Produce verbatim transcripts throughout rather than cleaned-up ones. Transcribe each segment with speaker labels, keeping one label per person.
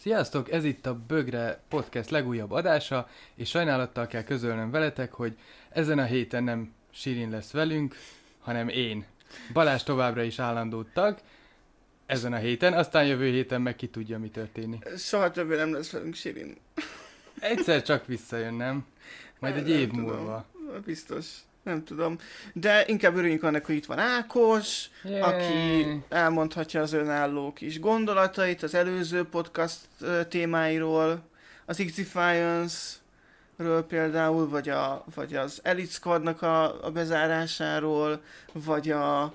Speaker 1: Sziasztok, ez itt a Bögre Podcast legújabb adása, és sajnálattal kell közölnöm veletek, hogy ezen a héten nem Sirin lesz velünk, hanem én. Balázs továbbra is állandó tag, ezen a héten, aztán jövő héten meg ki tudja, mi történik.
Speaker 2: Soha többé nem lesz velünk Sirin.
Speaker 1: Egyszer csak visszajön, nem? Majd egy
Speaker 2: nem
Speaker 1: év
Speaker 2: tudom.
Speaker 1: múlva.
Speaker 2: Biztos. Nem tudom. De inkább örüljünk annak, hogy itt van Ákos,
Speaker 1: Yay.
Speaker 2: aki elmondhatja az önálló kis gondolatait az előző podcast ö, témáiról, az X-Defiance-ről például, vagy, a, vagy az Elite Squadnak a, a bezárásáról, vagy a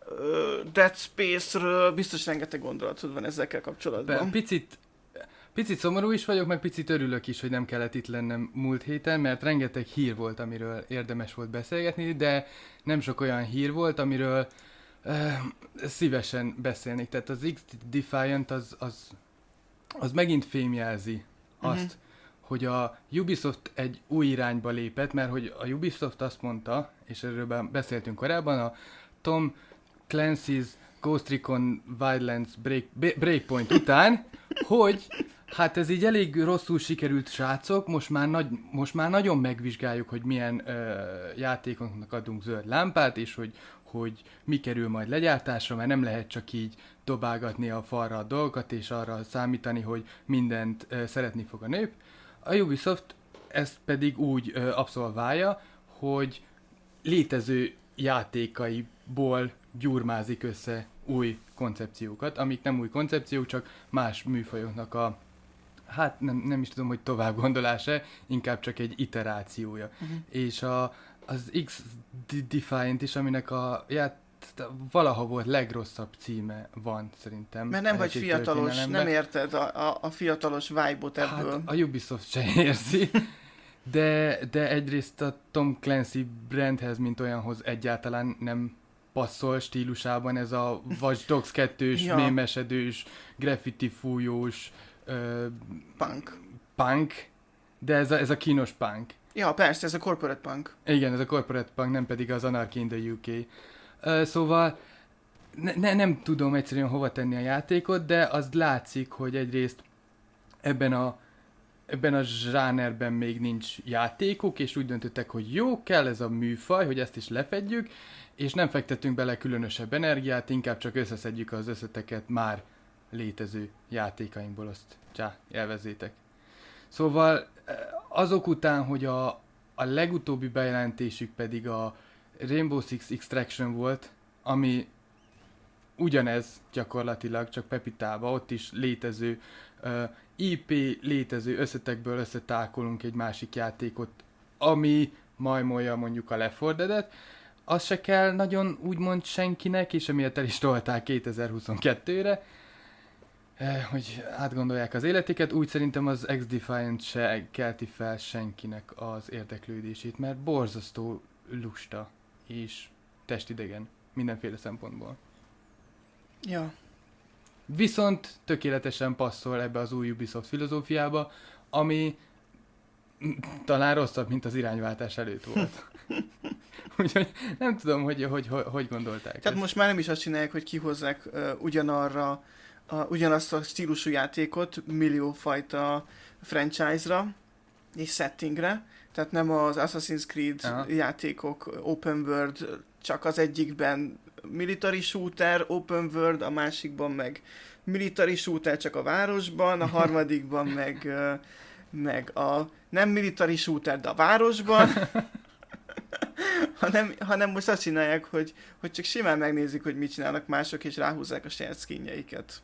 Speaker 2: ö, Dead Space-ről. Biztos rengeteg gondolatod van ezekkel kapcsolatban.
Speaker 1: Be, picit, picit szomorú is vagyok, meg picit örülök is, hogy nem kellett itt lennem múlt héten, mert rengeteg hír volt, amiről érdemes volt beszélgetni, de nem sok olyan hír volt, amiről uh, szívesen beszélnék. Tehát az X-Defiant az, az, az megint fémjelzi azt, uh-huh. hogy a Ubisoft egy új irányba lépett, mert hogy a Ubisoft azt mondta, és erről beszéltünk korábban, a Tom Clancy's Ghost Recon Wildlands Break, Breakpoint után, hogy hát ez így elég rosszul sikerült, srácok, most már, nagy, most már nagyon megvizsgáljuk, hogy milyen ö, játékoknak adunk zöld lámpát, és hogy, hogy mi kerül majd legyártásra, mert nem lehet csak így dobálgatni a falra a dolgokat, és arra számítani, hogy mindent ö, szeretni fog a nép. A Ubisoft ezt pedig úgy ö, abszolválja, hogy létező játékaiból gyurmázik össze új koncepciókat, amik nem új koncepciók, csak más műfajoknak a, hát nem, nem is tudom, hogy tovább gondolása, inkább csak egy iterációja. Uh-huh. És a, az X-Defiant is, aminek a ját, valaha volt legrosszabb címe van, szerintem.
Speaker 2: Mert nem vagy fiatalos, nem érted a, a, a fiatalos vibe-ot ebből.
Speaker 1: Hát a Ubisoft se érzi, de, de egyrészt a Tom Clancy brandhez, mint olyanhoz egyáltalán nem passzol stílusában ez a Watch Dogs kettős, ja. mémesedős, graffiti fújós uh,
Speaker 2: punk.
Speaker 1: punk, de ez a, ez a kínos punk.
Speaker 2: Ja, persze, ez a corporate punk.
Speaker 1: Igen, ez a corporate punk, nem pedig az Anarchy in the U K. Uh, szóval ne, ne, nem tudom egyszerűen hova tenni a játékot, de az látszik, hogy egyrészt ebben a ebben a zsánerben még nincs játékok, és úgy döntöttek, hogy jó, kell ez a műfaj, hogy ezt is lefedjük, és nem fektetünk bele különösebb energiát, inkább csak összeszedjük az összeteket már létező játékainkból, azt csá, elvezzétek. Szóval azok után, hogy a, a legutóbbi bejelentésük pedig a Rainbow Six Extraction volt, ami ugyanez gyakorlatilag, csak Pepitába, ott is létező uh, I P, létező összetekből összetákolunk egy másik játékot, ami majmolja mondjuk a Left four Dead-et, az se kell nagyon úgymond senkinek, és emiatt el is tolták kétezer-huszonkettőre, eh, hogy átgondolják az életéket, úgy szerintem az X-Defiant se kelti fel senkinek az érdeklődését, mert borzasztó lusta és testidegen mindenféle szempontból.
Speaker 2: Ja.
Speaker 1: Viszont tökéletesen passzol ebbe az új Ubisoft filozófiába, ami talán rosszabb, mint az irányváltás előtt volt. Úgyhogy nem tudom, hogy hogy, hogy, hogy gondolták.
Speaker 2: Tehát
Speaker 1: ezt.
Speaker 2: most már nem is azt csinálják, hogy kihozzák uh, ugyanarra, uh, ugyanazt a stílusú játékot milliófajta franchise-ra és settingre. Tehát nem az Assassin's Creed Aha. játékok open world, csak az egyikben military shooter, open world, a másikban meg military shooter csak a városban, a harmadikban meg, uh, meg a nem military shooter, de a városban. hanem, hanem most azt csinálják, hogy, hogy csak simán megnézik, hogy mit csinálnak mások, és ráhúzzák a saját skinjeiket.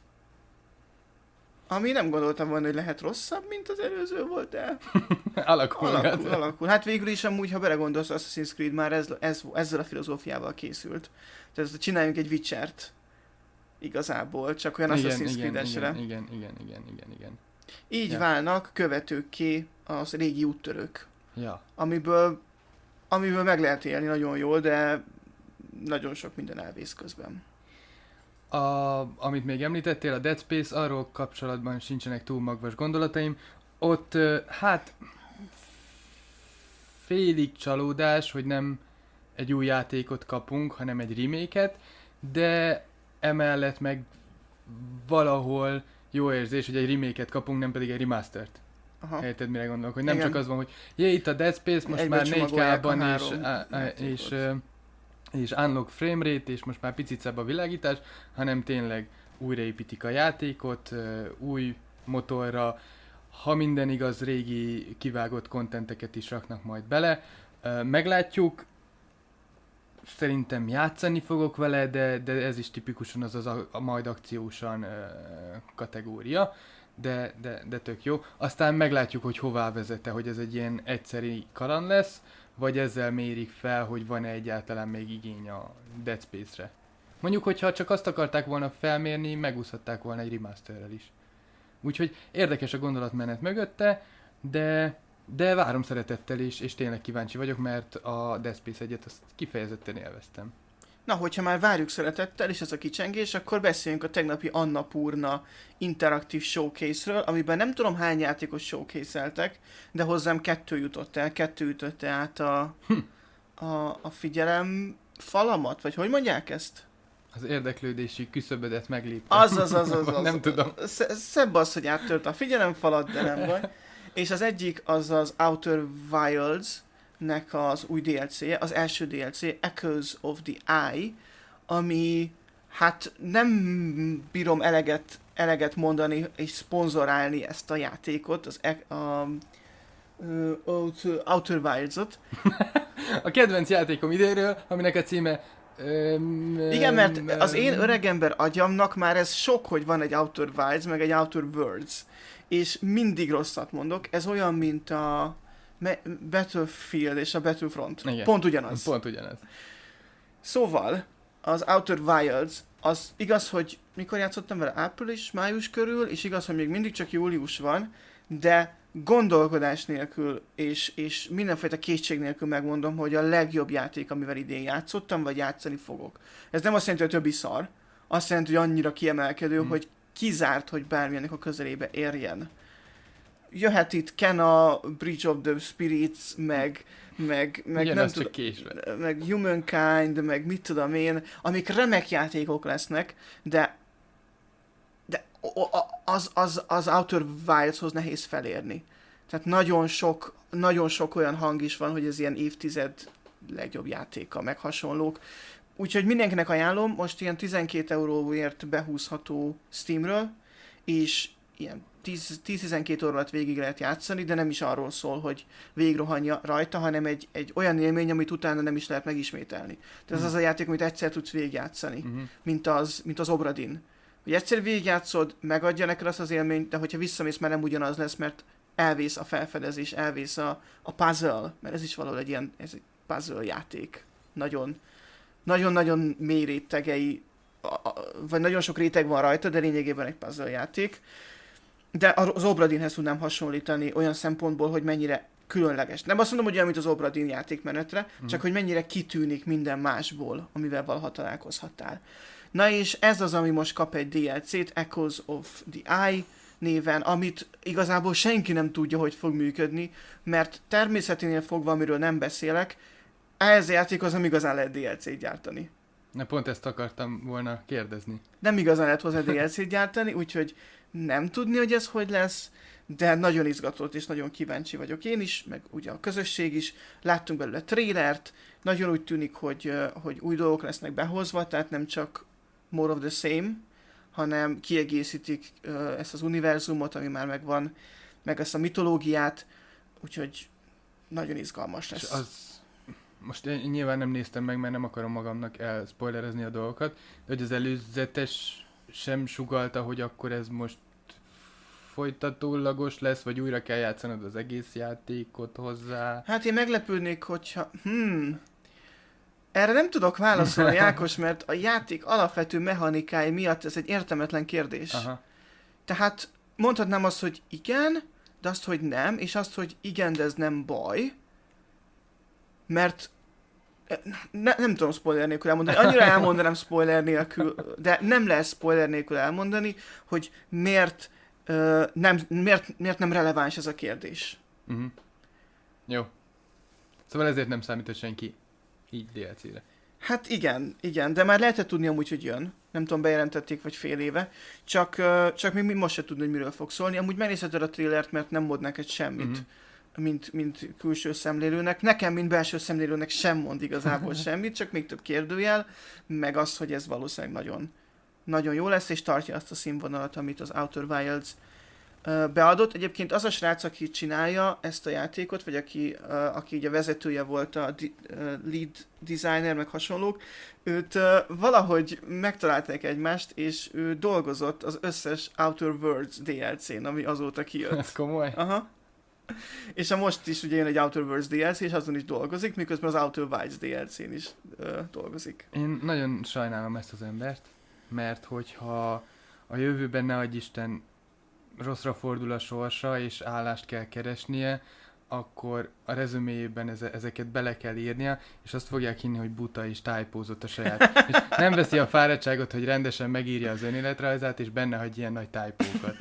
Speaker 2: Ami nem gondoltam volna, hogy lehet rosszabb, mint az előző volt, de
Speaker 1: alakul,
Speaker 2: alakul, alakul. Hát végül is amúgy, ha belegondolsz, Assassin's Creed már ez, ez, ezzel a filozófiával készült. Tehát csináljunk egy Witcher-t igazából, csak olyan
Speaker 1: igen,
Speaker 2: Assassin's
Speaker 1: igen,
Speaker 2: Creed-esre.
Speaker 1: igen, igen, igen, igen, igen, igen.
Speaker 2: Így
Speaker 1: ja.
Speaker 2: válnak követőkké az régi úttörők.
Speaker 1: Ja.
Speaker 2: Amiből, amiből meg lehet élni nagyon jól, de nagyon sok minden elvész közben.
Speaker 1: A, amit még említettél, a Dead Space, arról kapcsolatban sincsenek túl magvas gondolataim. Ott, hát, félig csalódás, hogy nem egy új játékot kapunk, hanem egy remake-et, de emellett meg valahol jó érzés, hogy egy remake-et kapunk, nem pedig egy remastert.
Speaker 2: Aha.
Speaker 1: Érted, mire gondolok? Hogy nem
Speaker 2: Igen.
Speaker 1: csak az van, hogy jé, itt a Dead Space most
Speaker 2: Egyből
Speaker 1: már négy
Speaker 2: csomagolják a
Speaker 1: ká-ban és,
Speaker 2: három
Speaker 1: á, á,
Speaker 2: játékot.
Speaker 1: és, ö, és unlock framerate, és most már picit szebb a világítás, hanem tényleg újraépítik a játékot, ö, új motorra, ha minden igaz, régi kivágott kontenteket is raknak majd bele. Ö, Meglátjuk, szerintem játszani fogok vele, de, de ez is tipikusan az az a, a majd akciósan ö, kategória, de, de, de tök jó. Aztán meglátjuk, hogy hová vezete, hogy ez egy ilyen egyszeri kaland lesz, vagy ezzel mérik fel, hogy van-e egyáltalán még igény a Dead Space-re. Mondjuk, hogyha csak azt akarták volna felmérni, megúszhatták volna egy remasterrel is. Úgyhogy érdekes a gondolatmenet mögötte, de, de várom szeretettel is, és tényleg kíváncsi vagyok, mert a Dead Space egyet azt kifejezetten élveztem.
Speaker 2: Na, hogyha már várjuk szeretettel, és ez a kicsengés, akkor beszéljünk a tegnapi Annapurna interaktív showcase-ről, amiben nem tudom hány játékos showcase-eltek, de hozzám kettő jutott el, kettő ütötte át a,
Speaker 1: Hm.
Speaker 2: a, a figyelem falamat, vagy hogy mondják ezt?
Speaker 1: Az érdeklődési küszöbödet meglépte.
Speaker 2: Az, az, az, az, az.
Speaker 1: Nem tudom.
Speaker 2: Sz- Szebb az, hogy áttört a figyelemfalat, de nem baj. És az egyik az az Outer Wilds-nek az új dé el cé-je, az első dé el cé, Echoes of the Eye, ami hát nem bírom eleget, eleget mondani és szponzorálni ezt a játékot, az e- a, ö, Outer- Outer Wilds-ot.
Speaker 1: A kedvenc játékom idéről, aminek a címe... Um,
Speaker 2: Igen, mert az én öregember agyamnak már ez sok, hogy van egy Outer Wilds, meg egy Outer Worlds. És mindig rosszat mondok. Ez olyan, mint a Me- Battlefield és a Battlefront.
Speaker 1: Igen.
Speaker 2: Pont ugyanaz.
Speaker 1: Pont ugyanaz.
Speaker 2: Szóval, az Outer Wilds, az igaz, hogy mikor játszottam vele? Április, május körül, és igaz, hogy még mindig csak július van, de gondolkodás nélkül, és, és mindenfajta kétség nélkül megmondom, hogy a legjobb játék, amivel idén játszottam, vagy játszani fogok. Ez nem azt jelenti, hogy a többi szar, azt jelenti, hogy annyira kiemelkedő,
Speaker 1: Hmm.
Speaker 2: hogy kizárt, hogy bármilyennek a közelébe érjen. Jöhet itt Ken a Bridge of the Spirits, meg, meg, meg
Speaker 1: Igen,
Speaker 2: nem
Speaker 1: az
Speaker 2: tudom,
Speaker 1: csak késve.
Speaker 2: meg Humankind, meg mit tudom én, amik remek játékok lesznek, de de o- o- az, az, az Outer Wildshoz nehéz felérni. Tehát nagyon sok, nagyon sok olyan hang is van, hogy ez ilyen évtized legjobb játéka, meg hasonlók. Úgyhogy mindenkinek ajánlom, most ilyen tizenkét euróért behúzható Steamről, és ilyen tíz-tizenkét óra alatt végig lehet játszani, de nem is arról szól, hogy végigrohanja rajta, hanem egy, egy olyan élmény, amit utána nem is lehet megismételni. Tehát ez az a játék, amit egyszer tudsz végigjátszani,
Speaker 1: Uh-huh.
Speaker 2: mint az, mint az Obradin. Hogy egyszer végigjátszod, megadja neked azt az élményt, de hogyha visszamész, már nem ugyanaz lesz, mert elvész a felfedezés, elvész a, a puzzle, mert ez is valahol egy ilyen, ez egy puzzle játék. Nagyon, nagyon-nagyon mély rétegei, a, a, vagy nagyon sok réteg van rajta, de lényegében egy puzzle játék. De az Obradinhez tudnám hasonlítani olyan szempontból, hogy mennyire különleges. Nem azt mondom, hogy olyan, mint az Obradin játékmenetre, mm. csak hogy mennyire kitűnik minden másból, amivel valaha találkozhattál. Na és ez az, ami most kap egy dé el cét, Echoes of the Eye néven, amit igazából senki nem tudja, hogy fog működni, mert természeténél fogva, amiről nem beszélek, ehhez a játékhoz nem igazán lehet dé el cét gyártani.
Speaker 1: Na pont ezt akartam volna kérdezni.
Speaker 2: Nem igazán lehet hozzá dé el cét gyártani, úgyhogy nem tudni, hogy ez hogy lesz, de nagyon izgatott és nagyon kíváncsi vagyok én is, meg ugye a közösség is. Láttunk belőle trailert, nagyon úgy tűnik, hogy, hogy új dolgok lesznek behozva, tehát nem csak more of the same, hanem kiegészítik ezt az univerzumot, ami már megvan, meg ezt a mitológiát, úgyhogy nagyon izgalmas lesz.
Speaker 1: És az... Most én nyilván nem néztem meg, mert nem akarom magamnak elspoilerezni a dolgokat, de hogy az előzetes sem sugalta, hogy akkor ez most folytatólagos lesz, vagy újra kell játszanod az egész játékot hozzá.
Speaker 2: Hát én meglepődnék, hogyha... Hmm... Erre nem tudok válaszolni, Ákos, mert a játék alapvető mechanikái miatt ez egy értelmetlen kérdés.
Speaker 1: Aha.
Speaker 2: Tehát mondhatnám azt, hogy igen, de azt, hogy nem, és azt, hogy igen, de ez nem baj, mert ne, nem tudom spoiler nélkül elmondani, annyira elmondanám spoiler nélkül, de nem lesz spoiler nélkül elmondani, hogy miért, uh, nem, miért, miért nem releváns ez a kérdés.
Speaker 1: Uh-huh. Jó. Szóval ezért nem számít senki így dé el cére.
Speaker 2: Hát igen, igen, de már lehetett tudni amúgy, hogy jön. Nem tudom, bejelentették vagy fél éve. Csak, csak még most se tudni, hogy miről fog szólni. Amúgy megnézheted a trailert, mert nem mond neked semmit, mm-hmm. mint, mint külső szemlélőnek. Nekem, mint belső szemlélőnek sem mond igazából semmit, csak még több kérdőjel, meg az, hogy ez valószínűleg nagyon, nagyon jó lesz, és tartja azt a színvonalat, amit az Outer Wilds beadott. Egyébként az a srác, aki csinálja ezt a játékot, vagy aki, aki így a vezetője volt, a lead designer, meg hasonlók, őt valahogy megtalálták egymást, és ő dolgozott az összes Outer Worlds dé el cén, ami azóta kijött.
Speaker 1: Ez komoly?
Speaker 2: Aha. És a most is ugye jön egy Outer Worlds dé el cé, és azon is dolgozik, miközben az Outer Wilds dé el cén is uh, dolgozik.
Speaker 1: Én nagyon sajnálom ezt az embert, mert hogyha a jövőben, ne adj Isten, rosszra fordul a sorsa, és állást kell keresnie, akkor a rezüméjében eze- ezeket bele kell írnia, és azt fogják hinni, hogy buta és tájpózott a saját. És nem veszi a fáradtságot, hogy rendesen megírja az önéletrajzát, és benne hagy ilyen nagy tájpókat.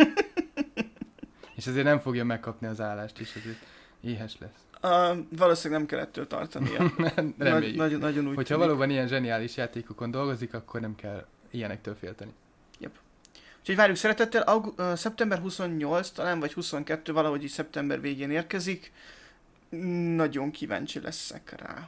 Speaker 1: És ezért nem fogja megkapni az állást is, ezért éhes lesz.
Speaker 2: Uh, valószínűleg nem kell ettől tartania.
Speaker 1: Reméljük.
Speaker 2: Nagy, nagyon úgy
Speaker 1: Hogyha
Speaker 2: tűnik.
Speaker 1: valóban ilyen zseniális játékokon dolgozik, akkor nem kell ilyenektől félteni.
Speaker 2: Yep. Úgyhogy várjuk szeretettel, aug- uh, szeptember huszonnyolc talán, vagy huszonkettő, valahogy így szeptember végén érkezik. Nagyon kíváncsi leszek rá.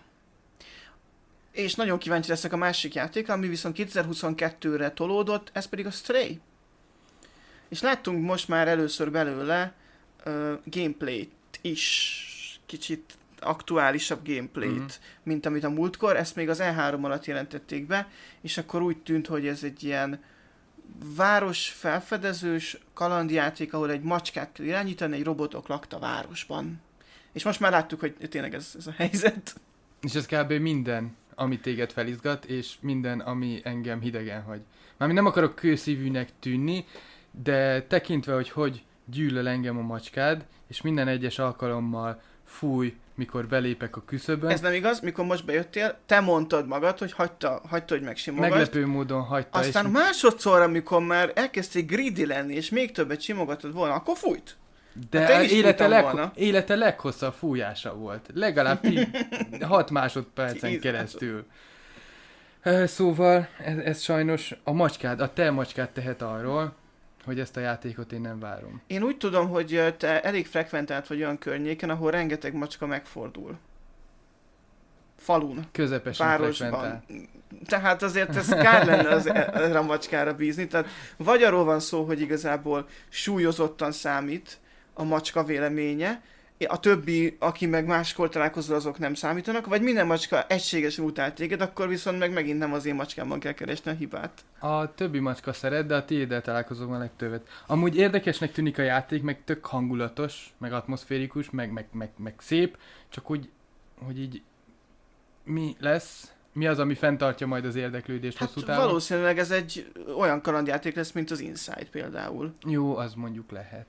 Speaker 2: És nagyon kíváncsi leszek a másik játék, ami viszont kétezer-huszonkettőre tolódott, ez pedig a Stray. És láttunk most már először belőle uh, gameplayt is, kicsit aktuálisabb gameplayt, mm-hmm. mint amit a múltkor, ezt még az E három alatt jelentették be, és akkor úgy tűnt, hogy ez egy ilyen város felfedezős kalandjáték, ahol egy macskát kell irányítani, egy robotok lakta városban. És most már láttuk, hogy tényleg ez, ez a helyzet.
Speaker 1: És ez kb. Minden, ami téged felizgat, és minden, ami engem hidegen hagy. Mármint nem akarok kőszívűnek tűnni, de tekintve, hogy hogy gyűlöl engem a macskád, és minden egyes alkalommal fúj, mikor belépek a küszöbön.
Speaker 2: Ez nem igaz, mikor most bejöttél, te mondtad magad, hogy hagyta, hagyta hogy megsimogasd.
Speaker 1: Meglepő módon hagyta.
Speaker 2: Aztán
Speaker 1: és
Speaker 2: másodszor, amikor már elkezdték greedy lenni, és még többet simogatod volna, akkor fújt.
Speaker 1: De hát élete, leg, élete leghosszabb fújása volt. Legalább hat másodpercen keresztül. Szóval ez, ez sajnos a macskád, a te macskád tehet arról, hogy ezt a játékot én nem várom.
Speaker 2: Én úgy tudom, hogy te elég frekventált vagy olyan környéken, ahol rengeteg macska megfordul. Falun.
Speaker 1: Közepesen
Speaker 2: városban.
Speaker 1: frekventált.
Speaker 2: Tehát azért ez kár lenne az, erre a macskára bízni. Tehát vagy arról van szó, hogy igazából súlyozottan számít a macska véleménye, a többi, aki meg máskor találkozol, azok nem számítanak, vagy minden macska egységesen utált téged, akkor viszont meg megint nem az én macskámban kell keresni a hibát.
Speaker 1: A többi macska szeret, de a tiéddel találkozom a legtöbbet. Amúgy érdekesnek tűnik a játék, meg tök hangulatos, meg atmoszférikus, meg, meg, meg, meg szép, csak úgy, hogy így mi lesz, mi az, ami fenntartja majd az érdeklődést
Speaker 2: hát
Speaker 1: hosszú távon?
Speaker 2: Valószínűleg ez egy olyan kalandjáték lesz, mint az Inside például.
Speaker 1: Jó, az mondjuk lehet.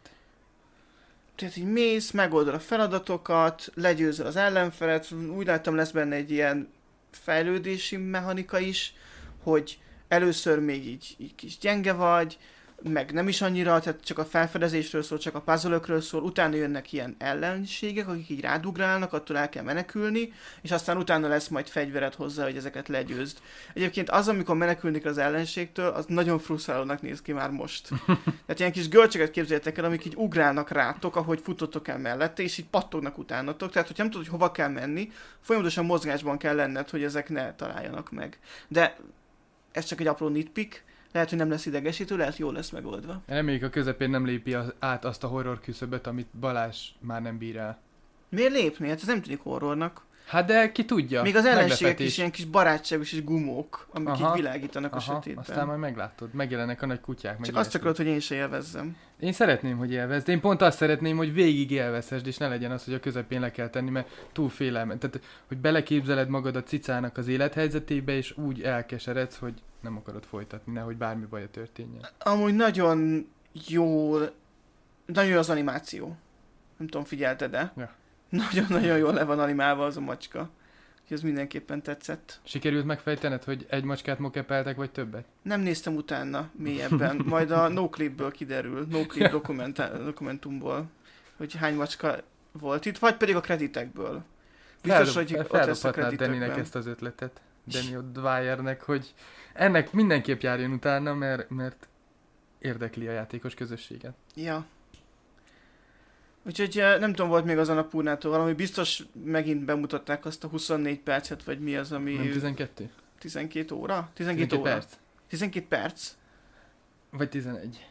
Speaker 2: Tehát így mész, megoldod a feladatokat, legyőzöl az ellenfelet, úgy láttam lesz benne egy ilyen fejlődési mechanika is, hogy először még így, így kis gyenge vagy, meg nem is annyira, tehát csak a felfedezésről szól, csak a puzzle-ökről szól, utána jönnek ilyen ellenségek, akik így rádugrálnak, attól el kell menekülni, és aztán utána lesz majd fegyvered hozzá, hogy ezeket legyőzd. Egyébként az, amikor menekülni kell az ellenségtől, az nagyon frusztrálónak néz ki már most. Tehát ilyen kis görcsöket képzeljétek el, amik így ugrálnak rátok, ahogy futotok el mellette, és így pattognak utánatok. Tehát, hogy nem tudod, hogy hova kell menni, folyamatosan mozgásban kell lenned, hogy ezek ne találjanak meg. De ez csak egy apró nitpick. Lehet, hogy nem lesz idegesítő, lehet, jól lesz megoldva.
Speaker 1: Reméljük a közepén nem lépi az, át azt a horror küszöböt, amit Balázs már nem bír el.
Speaker 2: Miért lépni? Hát ez nem tűnik horrornak.
Speaker 1: Hát de ki tudja.
Speaker 2: Még az ellenségek is ilyen kis barátságos és gumók, amik aha, így világítanak
Speaker 1: aha,
Speaker 2: a sötétben.
Speaker 1: Aztán majd meglátod, megjelennek a nagy kutyák.
Speaker 2: Csak azt akarod, hogy én se élvezzem.
Speaker 1: Én szeretném, hogy élvezd. Én pont azt szeretném, hogy végig élvezhessd, és ne legyen az, hogy a közepén le kell tenni, mert túl félelmet. Tehát, hogy beleképzeled magad a cicának az élethelyzetébe, és úgy elkeseredsz, hogy nem akarod folytatni, nehogy bármi baja történjen.
Speaker 2: Amúgy nagyon jó, nagyon jó az animáció. Nem tudom, figyelted-e?
Speaker 1: Ja.
Speaker 2: Nagyon-nagyon jól le van animálva az a macska. Úgyhogy ez mindenképpen tetszett.
Speaker 1: Sikerült megfejtened, hogy egy macskát mokepeltek, vagy többet?
Speaker 2: Nem néztem utána mélyebben. Majd a NoClip-ből kiderül, NoClip dokumentumból, hogy hány macska volt itt, vagy pedig a kreditekből. Biztos,
Speaker 1: Feldob,
Speaker 2: hogy ott lesz a
Speaker 1: kreditekben.
Speaker 2: kreditekben.
Speaker 1: ezt az ötletet. Daniel Dwyernek, hogy ennek mindenképp járjon utána, mert, mert érdekli a játékos közösséget.
Speaker 2: Ja. Úgyhogy eh, nem tudom, volt még az Annapurnától valami, biztos megint bemutatták azt a huszonnégy percet, vagy mi az, ami...
Speaker 1: Nem tizenkettő?
Speaker 2: tizenkét óra? tizenkét óra?
Speaker 1: perc.
Speaker 2: tizenkét perc?
Speaker 1: Vagy tizenegy.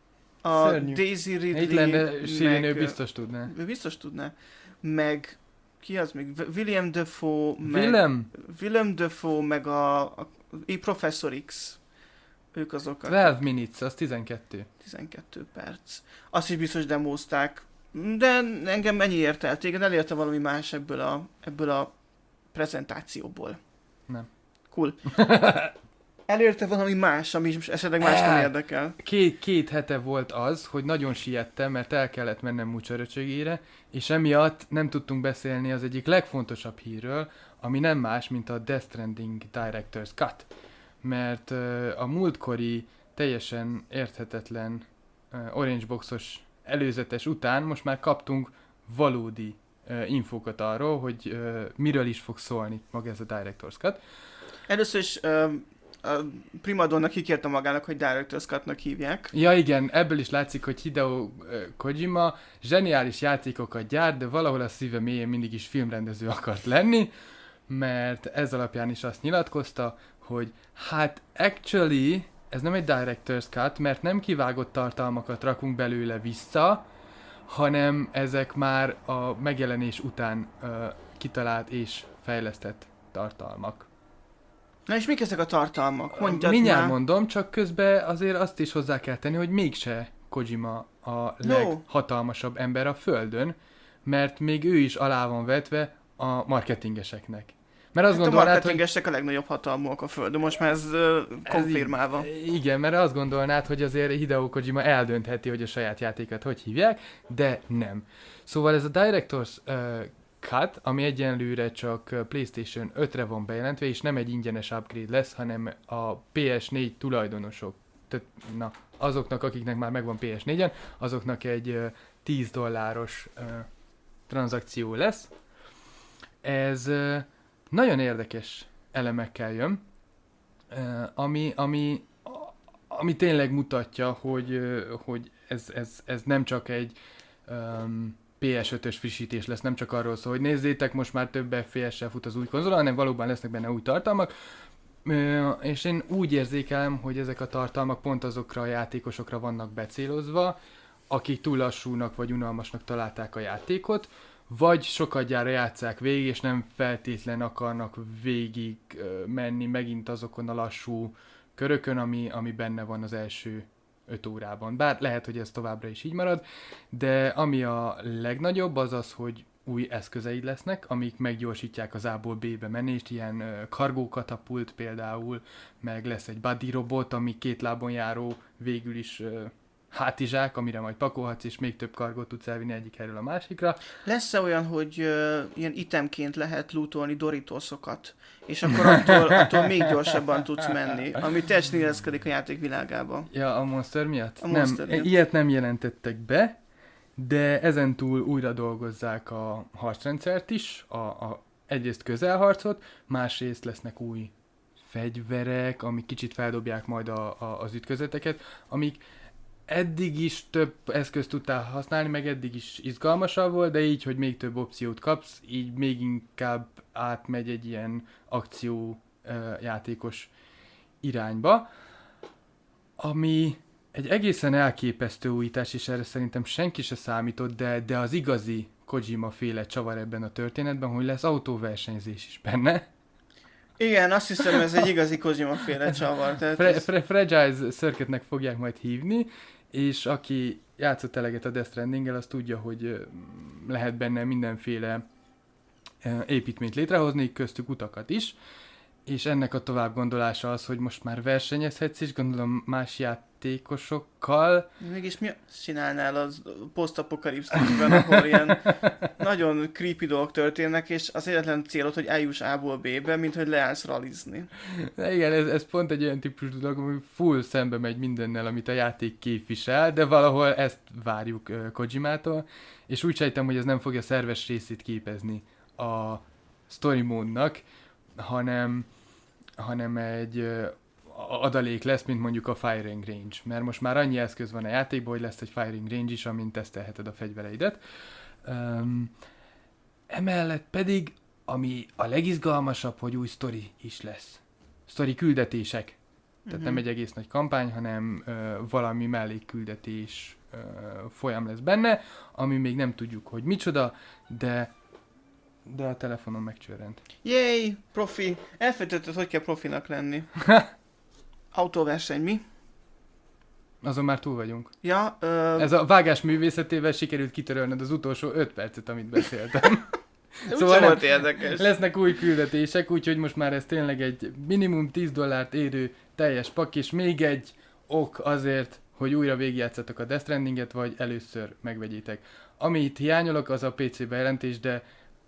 Speaker 2: A
Speaker 1: Szörnyű.
Speaker 2: Daisy Ridley...
Speaker 1: Itt lenne Sirin, ő
Speaker 2: meg-
Speaker 1: biztos tudná.
Speaker 2: Ő biztos tudná. Meg... Ki az még? William Dafoe, meg...
Speaker 1: Willem?
Speaker 2: Willem Dafoe, meg a, a, a Professor X. Ők azok, akik...
Speaker 1: tizenkettő minutes, az tizenkettő.
Speaker 2: tizenkét perc. Azt is biztos demózták. De engem mennyi ért el? Téged elérte valami más ebből a, ebből a prezentációból?
Speaker 1: Nem.
Speaker 2: Cool. Elérte valami más, ami esetleg más nem
Speaker 1: El.
Speaker 2: érdekel?
Speaker 1: Két, két hete volt az, hogy nagyon siettem, mert el kellett mennem Mucsaröcsögére, és emiatt nem tudtunk beszélni az egyik legfontosabb hírről, ami nem más, mint a Death Stranding Director's Cut. Mert uh, a múltkori teljesen érthetetlen uh, Orange Boxos előzetes után most már kaptunk valódi uh, infókat arról, hogy uh, miről is fog szólni maga ez a Director's Cut.
Speaker 2: Először is uh, a Primadonna kikérte magának, hogy Director's Cut-nak hívják.
Speaker 1: Ja igen, ebből is látszik, hogy Hideo uh, Kojima zseniális játékokat gyárt, de valahol a szíve mélyén mindig is filmrendező akart lenni, mert ez alapján is azt nyilatkozta, hogy hát actually ez nem egy Director's Cut, mert nem kivágott tartalmakat rakunk belőle vissza, hanem ezek már a megjelenés után uh, kitalált és fejlesztett tartalmak.
Speaker 2: Na és mik ezek a tartalmak? Mondjad
Speaker 1: Mindjárt
Speaker 2: már.
Speaker 1: mondom, csak közben azért azt is hozzá kell tenni, hogy mégse Kojima a leghatalmasabb ember a Földön, mert még ő is alá van vetve a marketingeseknek. Mert azt
Speaker 2: Hát a
Speaker 1: gondolnád, hogy...
Speaker 2: marketingesek a legnagyobb hatalmúak a Földön, most már ez uh, konfirmálva.
Speaker 1: Ez, igen, mert azt gondolnád, hogy azért Hideo Kojima eldöntheti, hogy a saját játékot hogy hívják, de nem. Szóval ez a Director's uh, Cut, ami egyenlőre csak PlayStation ötre van bejelentve, és nem egy ingyenes upgrade lesz, hanem a pé es négy tulajdonosok, tehát na, azoknak, akiknek már megvan pé es négyen, azoknak egy uh, tíz dolláros uh, tranzakció lesz. Ez uh, nagyon érdekes elemekkel jön, uh, ami, ami, ami tényleg mutatja, hogy, uh, hogy ez, ez, ez nem csak egy um, pé es ötös frissítés lesz, nem csak arról szól, hogy nézzétek, most már több ef pé es-sel fut az új konzol, hanem valóban lesznek benne új tartalmak, és én úgy érzékelem, hogy ezek a tartalmak pont azokra a játékosokra vannak becélozva, akik túl lassúnak vagy unalmasnak találták a játékot, vagy sokadjára játsszák végig, és nem feltétlen akarnak végig menni megint azokon a lassú körökön, ami, ami benne van az első öt órában. Bár lehet, hogy ez továbbra is így marad, de ami a legnagyobb az az, hogy új eszközeid lesznek, amik meggyorsítják az A-ból B-be menést, ilyen uh, kargókatapult például, meg lesz egy buddy robot, ami két lábon járó végül is uh, hátizsák, amire majd pakolhatsz, és még több kargót tudsz elvinni egyik helyről a másikra.
Speaker 2: Lesz-e olyan, hogy uh, ilyen itemként lehet lootolni Doritoszokat, és akkor attól, attól még gyorsabban tudsz menni, ami teljesen illeszkedik a játék világába?
Speaker 1: Ja, a Monster miatt?
Speaker 2: A Monster
Speaker 1: nem,
Speaker 2: miatt.
Speaker 1: ilyet nem jelentettek be, de ezentúl újra dolgozzák a harcrendszert is, a, a, egyrészt közelharcot, másrészt lesznek új fegyverek, amik kicsit feldobják majd a, a, az ütközeteket, amik eddig is több eszközt tudtál használni, meg eddig is izgalmasabb volt, de így, hogy még több opciót kapsz, így még inkább átmegy egy ilyen akció uh, játékos irányba, ami egy egészen elképesztő újítás, és erre szerintem senki se számított, de, de az igazi Kojima féle csavar ebben a történetben, hogy lesz autóversenyzés is benne.
Speaker 2: Igen, azt hiszem, ez egy igazi Kojima féle csavar. Tehát
Speaker 1: Fre-
Speaker 2: ez...
Speaker 1: Fre- Fragile Circuitnek fogják majd hívni, és aki játszott eleget a Death Strandinggel, az tudja, hogy lehet benne mindenféle építményt létrehozni, köztük utakat is, és ennek a tovább gondolása az, hogy most már versenyezhetsz, és gondolom más játékosokkal.
Speaker 2: Mégis mi azt csinálnál az posztapokalipszisben, ahol ilyen nagyon creepy dolgok történnek, és az egyetlen célod, hogy eljuss A-ból B-be, mint hogy leállsz ralizni.
Speaker 1: De igen, ez, ez pont egy olyan típusú dolog, ami full szembe megy mindennel, amit a játék képvisel, de valahol ezt várjuk uh, Kojimától, és úgy sejtem, hogy ez nem fogja szerves részét képezni a story módnak, hanem hanem egy ö, adalék lesz, mint mondjuk a firing range. Mert most már annyi eszköz van a játékban, hogy lesz egy firing range is, amint tesztelheted a fegyvereidet. Um, emellett pedig, ami a legizgalmasabb, hogy új sztori is lesz. Sztori küldetések. Tehát uh-huh. nem egy egész nagy kampány, hanem ö, valami mellékküldetés ö, folyam lesz benne, ami még nem tudjuk, hogy micsoda, de de a telefonon megcsörrent.
Speaker 2: Jéj, profi! Elfelejtetted, hogy kell profinak lenni. Autóverseny, mi?
Speaker 1: Azon már túl vagyunk.
Speaker 2: Ja, ö...
Speaker 1: Ez a vágás művészetével sikerült kitörölnöd az utolsó öt percet, amit beszéltem.
Speaker 2: Szóval nem, volt érdekes.
Speaker 1: Lesznek új küldetések, úgyhogy most már ez tényleg egy minimum tíz dollárt érő teljes pak, és még egy ok azért, hogy újra végigjátszatok a Death Strandinget, vagy először megvegyétek. Ami itt hiányolok, az a pé cé bejelentés, de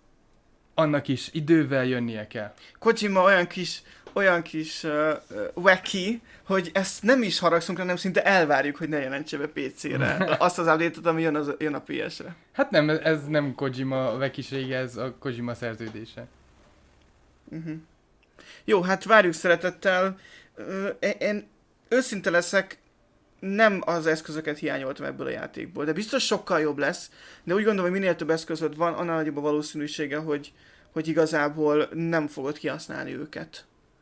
Speaker 1: annak is idővel jönnie kell.
Speaker 2: Kojima olyan kis, olyan kis uh, uh, wacky, hogy ezt nem is haragszunk, hanem szinte elvárjuk, hogy ne jelentse be pé cére. Azt az update-ot, ami jön, az, jön a pé esre.
Speaker 1: Hát nem, ez nem Kojima wacky-sége, ez a Kojima szerződése.
Speaker 2: Uh-huh. Jó, hát várjuk szeretettel. Uh, én őszinte leszek, nem az eszközöket hiányoltam ebből a játékból, de biztos sokkal jobb lesz, de úgy gondolom, hogy minél több eszközöd van, annál nagyobb a valószínűsége, hogy, hogy igazából nem fogod kihasználni őket.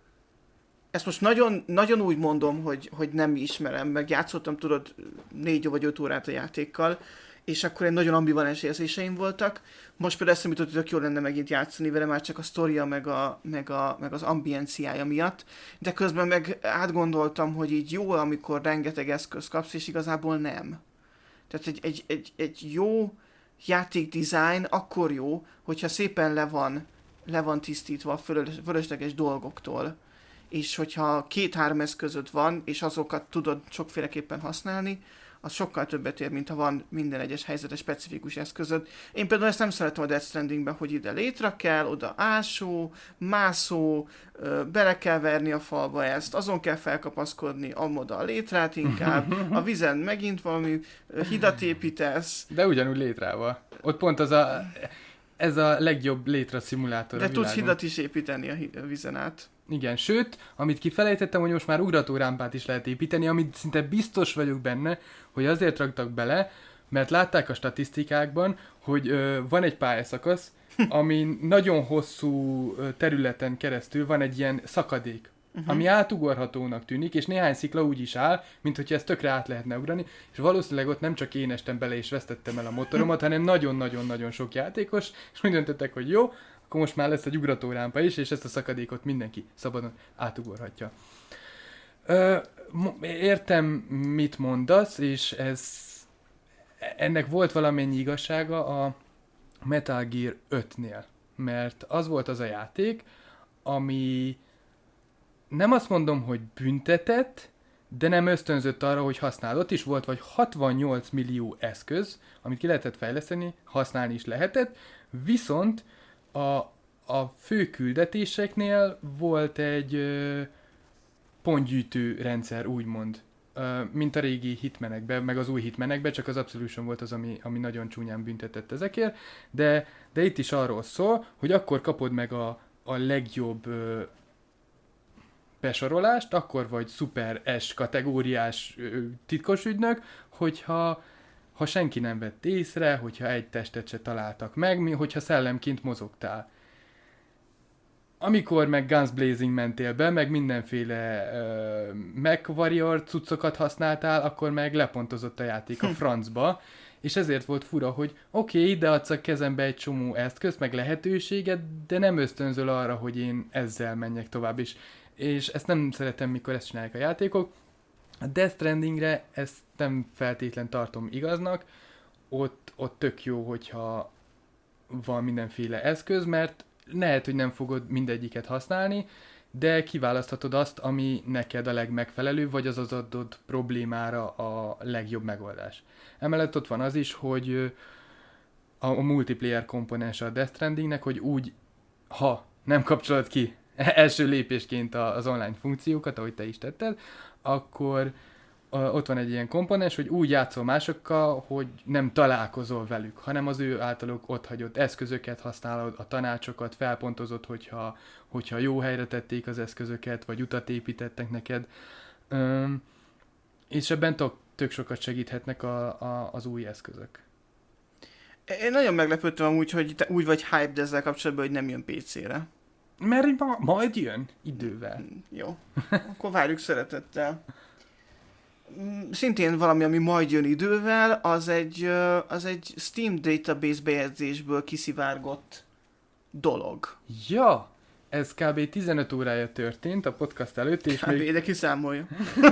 Speaker 2: Ezt most nagyon, nagyon úgy mondom, hogy, hogy nem ismerem, meg játszottam, tudod, négy vagy öt órát a játékkal, és akkor egy nagyon ambivalens érzéseim voltak. Most például eszembe jutott, hogy tök jól lenne megint játszani vele, már csak a sztoria, meg, a, meg, a, meg az ambienciája miatt, de közben meg átgondoltam, hogy így jó, amikor rengeteg eszköz kapsz, és igazából nem. Tehát egy, egy, egy, egy jó játékdesign akkor jó, hogyha szépen le van, le van tisztítva a fölösleges dolgoktól, és hogyha két-három eszközöd van, és azokat tudod sokféleképpen használni, az sokkal többet ér, mint ha van minden egyes helyzetes specifikus eszközöd. Én például ezt nem szeretem a Death Strandingben, hogy ide létre kell, oda ásó, mászó, bele kell verni a falba ezt, azon kell felkapaszkodni, amoda a létrát inkább, a vizen megint valami hidat építesz.
Speaker 1: De ugyanúgy létrával. Ott pont az a, ez a legjobb létra szimulátor
Speaker 2: de
Speaker 1: a világon.
Speaker 2: tudsz hidat is építeni a vizen át.
Speaker 1: Igen, sőt, amit kifelejtettem, hogy most már ugratórámpát is lehet építeni, amit szinte biztos vagyok benne, hogy azért raktak bele, mert látták a statisztikákban, hogy ö, van egy pályaszakasz, ami nagyon hosszú területen keresztül van egy ilyen szakadék, uh-huh. ami átugorhatónak tűnik, és néhány szikla úgy is áll, mint hogyha ezt tökre át lehetne ugrani, és valószínűleg ott nem csak én estem bele és vesztettem el a motoromat, hanem nagyon-nagyon-nagyon sok játékos, és úgy döntöttek, hogy jó, akkor most már lesz egy ugratórámpa is, és ezt a szakadékot mindenki szabadon átugorhatja. Ö, értem, mit mondasz, és ez, ennek volt valamennyi igazsága a Metal Gear ötnél, mert az volt az a játék, ami nem azt mondom, hogy büntetett, de nem ösztönzött arra, hogy használd. Ott is volt vagy hatvannyolc millió eszköz, amit ki lehetett fejleszteni, használni is lehetett, viszont a, a fő küldetéseknél volt egy ö, pontgyűjtő rendszer, úgymond, ö, mint a régi hitmenekben, meg az új hitmenekben, csak az Absolution volt az, ami, ami nagyon csúnyán büntetett ezekért, de, de itt is arról szól, hogy akkor kapod meg a, a legjobb ö, besorolást, akkor vagy szuper S kategóriás ö, titkos ügynök, hogyha ha senki nem vett észre, hogyha egy testet se találtak meg, mi, hogyha szellemként mozogtál. Amikor meg Guns Blazing mentél be, meg mindenféle uh, MechWarrior cuccokat használtál, akkor meg lepontozott a játék a francba, és ezért volt fura, hogy oké, okay, de adsz a kezembe egy csomó eszközt, meg lehetőséget, de nem ösztönzöl arra, hogy én ezzel menjek tovább is. És ezt nem szeretem, mikor ezt csinálják a játékok. A Death Strandingre ezt nem feltétlen tartom igaznak, ott, ott tök jó, hogyha van mindenféle eszköz, mert lehet, hogy nem fogod mindegyiket használni, de kiválaszthatod azt, ami neked a legmegfelelőbb, vagy az az adott problémára a legjobb megoldás. Emellett ott van az is, hogy a, a multiplayer komponens a Death Strandingnek, hogy úgy, ha nem kapcsolod ki első lépésként az online funkciókat, ahogy te is tetted, akkor ott van egy ilyen komponens, hogy úgy játszol másokkal, hogy nem találkozol velük, hanem az ő általuk ott hagyott eszközöket használod, a tanácsokat felpontozod, hogyha, hogyha jó helyre tették az eszközöket, vagy utat építettek neked. Üm, és ebben tök, tök sokat segíthetnek a, a, az új eszközök.
Speaker 2: Én nagyon meglepődtem amúgy, hogy te úgy vagy hyped ezzel kapcsolatban, hogy nem jön pé cére.
Speaker 1: Mert ma, majd jön idővel.
Speaker 2: Jó, akkor várjuk szeretettel. Szintén valami, ami majd jön idővel, az egy, az egy Steam database bejegyzésből kiszivárgott dolog.
Speaker 1: Ja, ez kb. tizenöt órája történt a podcast előtt, és
Speaker 2: kb.
Speaker 1: még...
Speaker 2: de kiszámolja.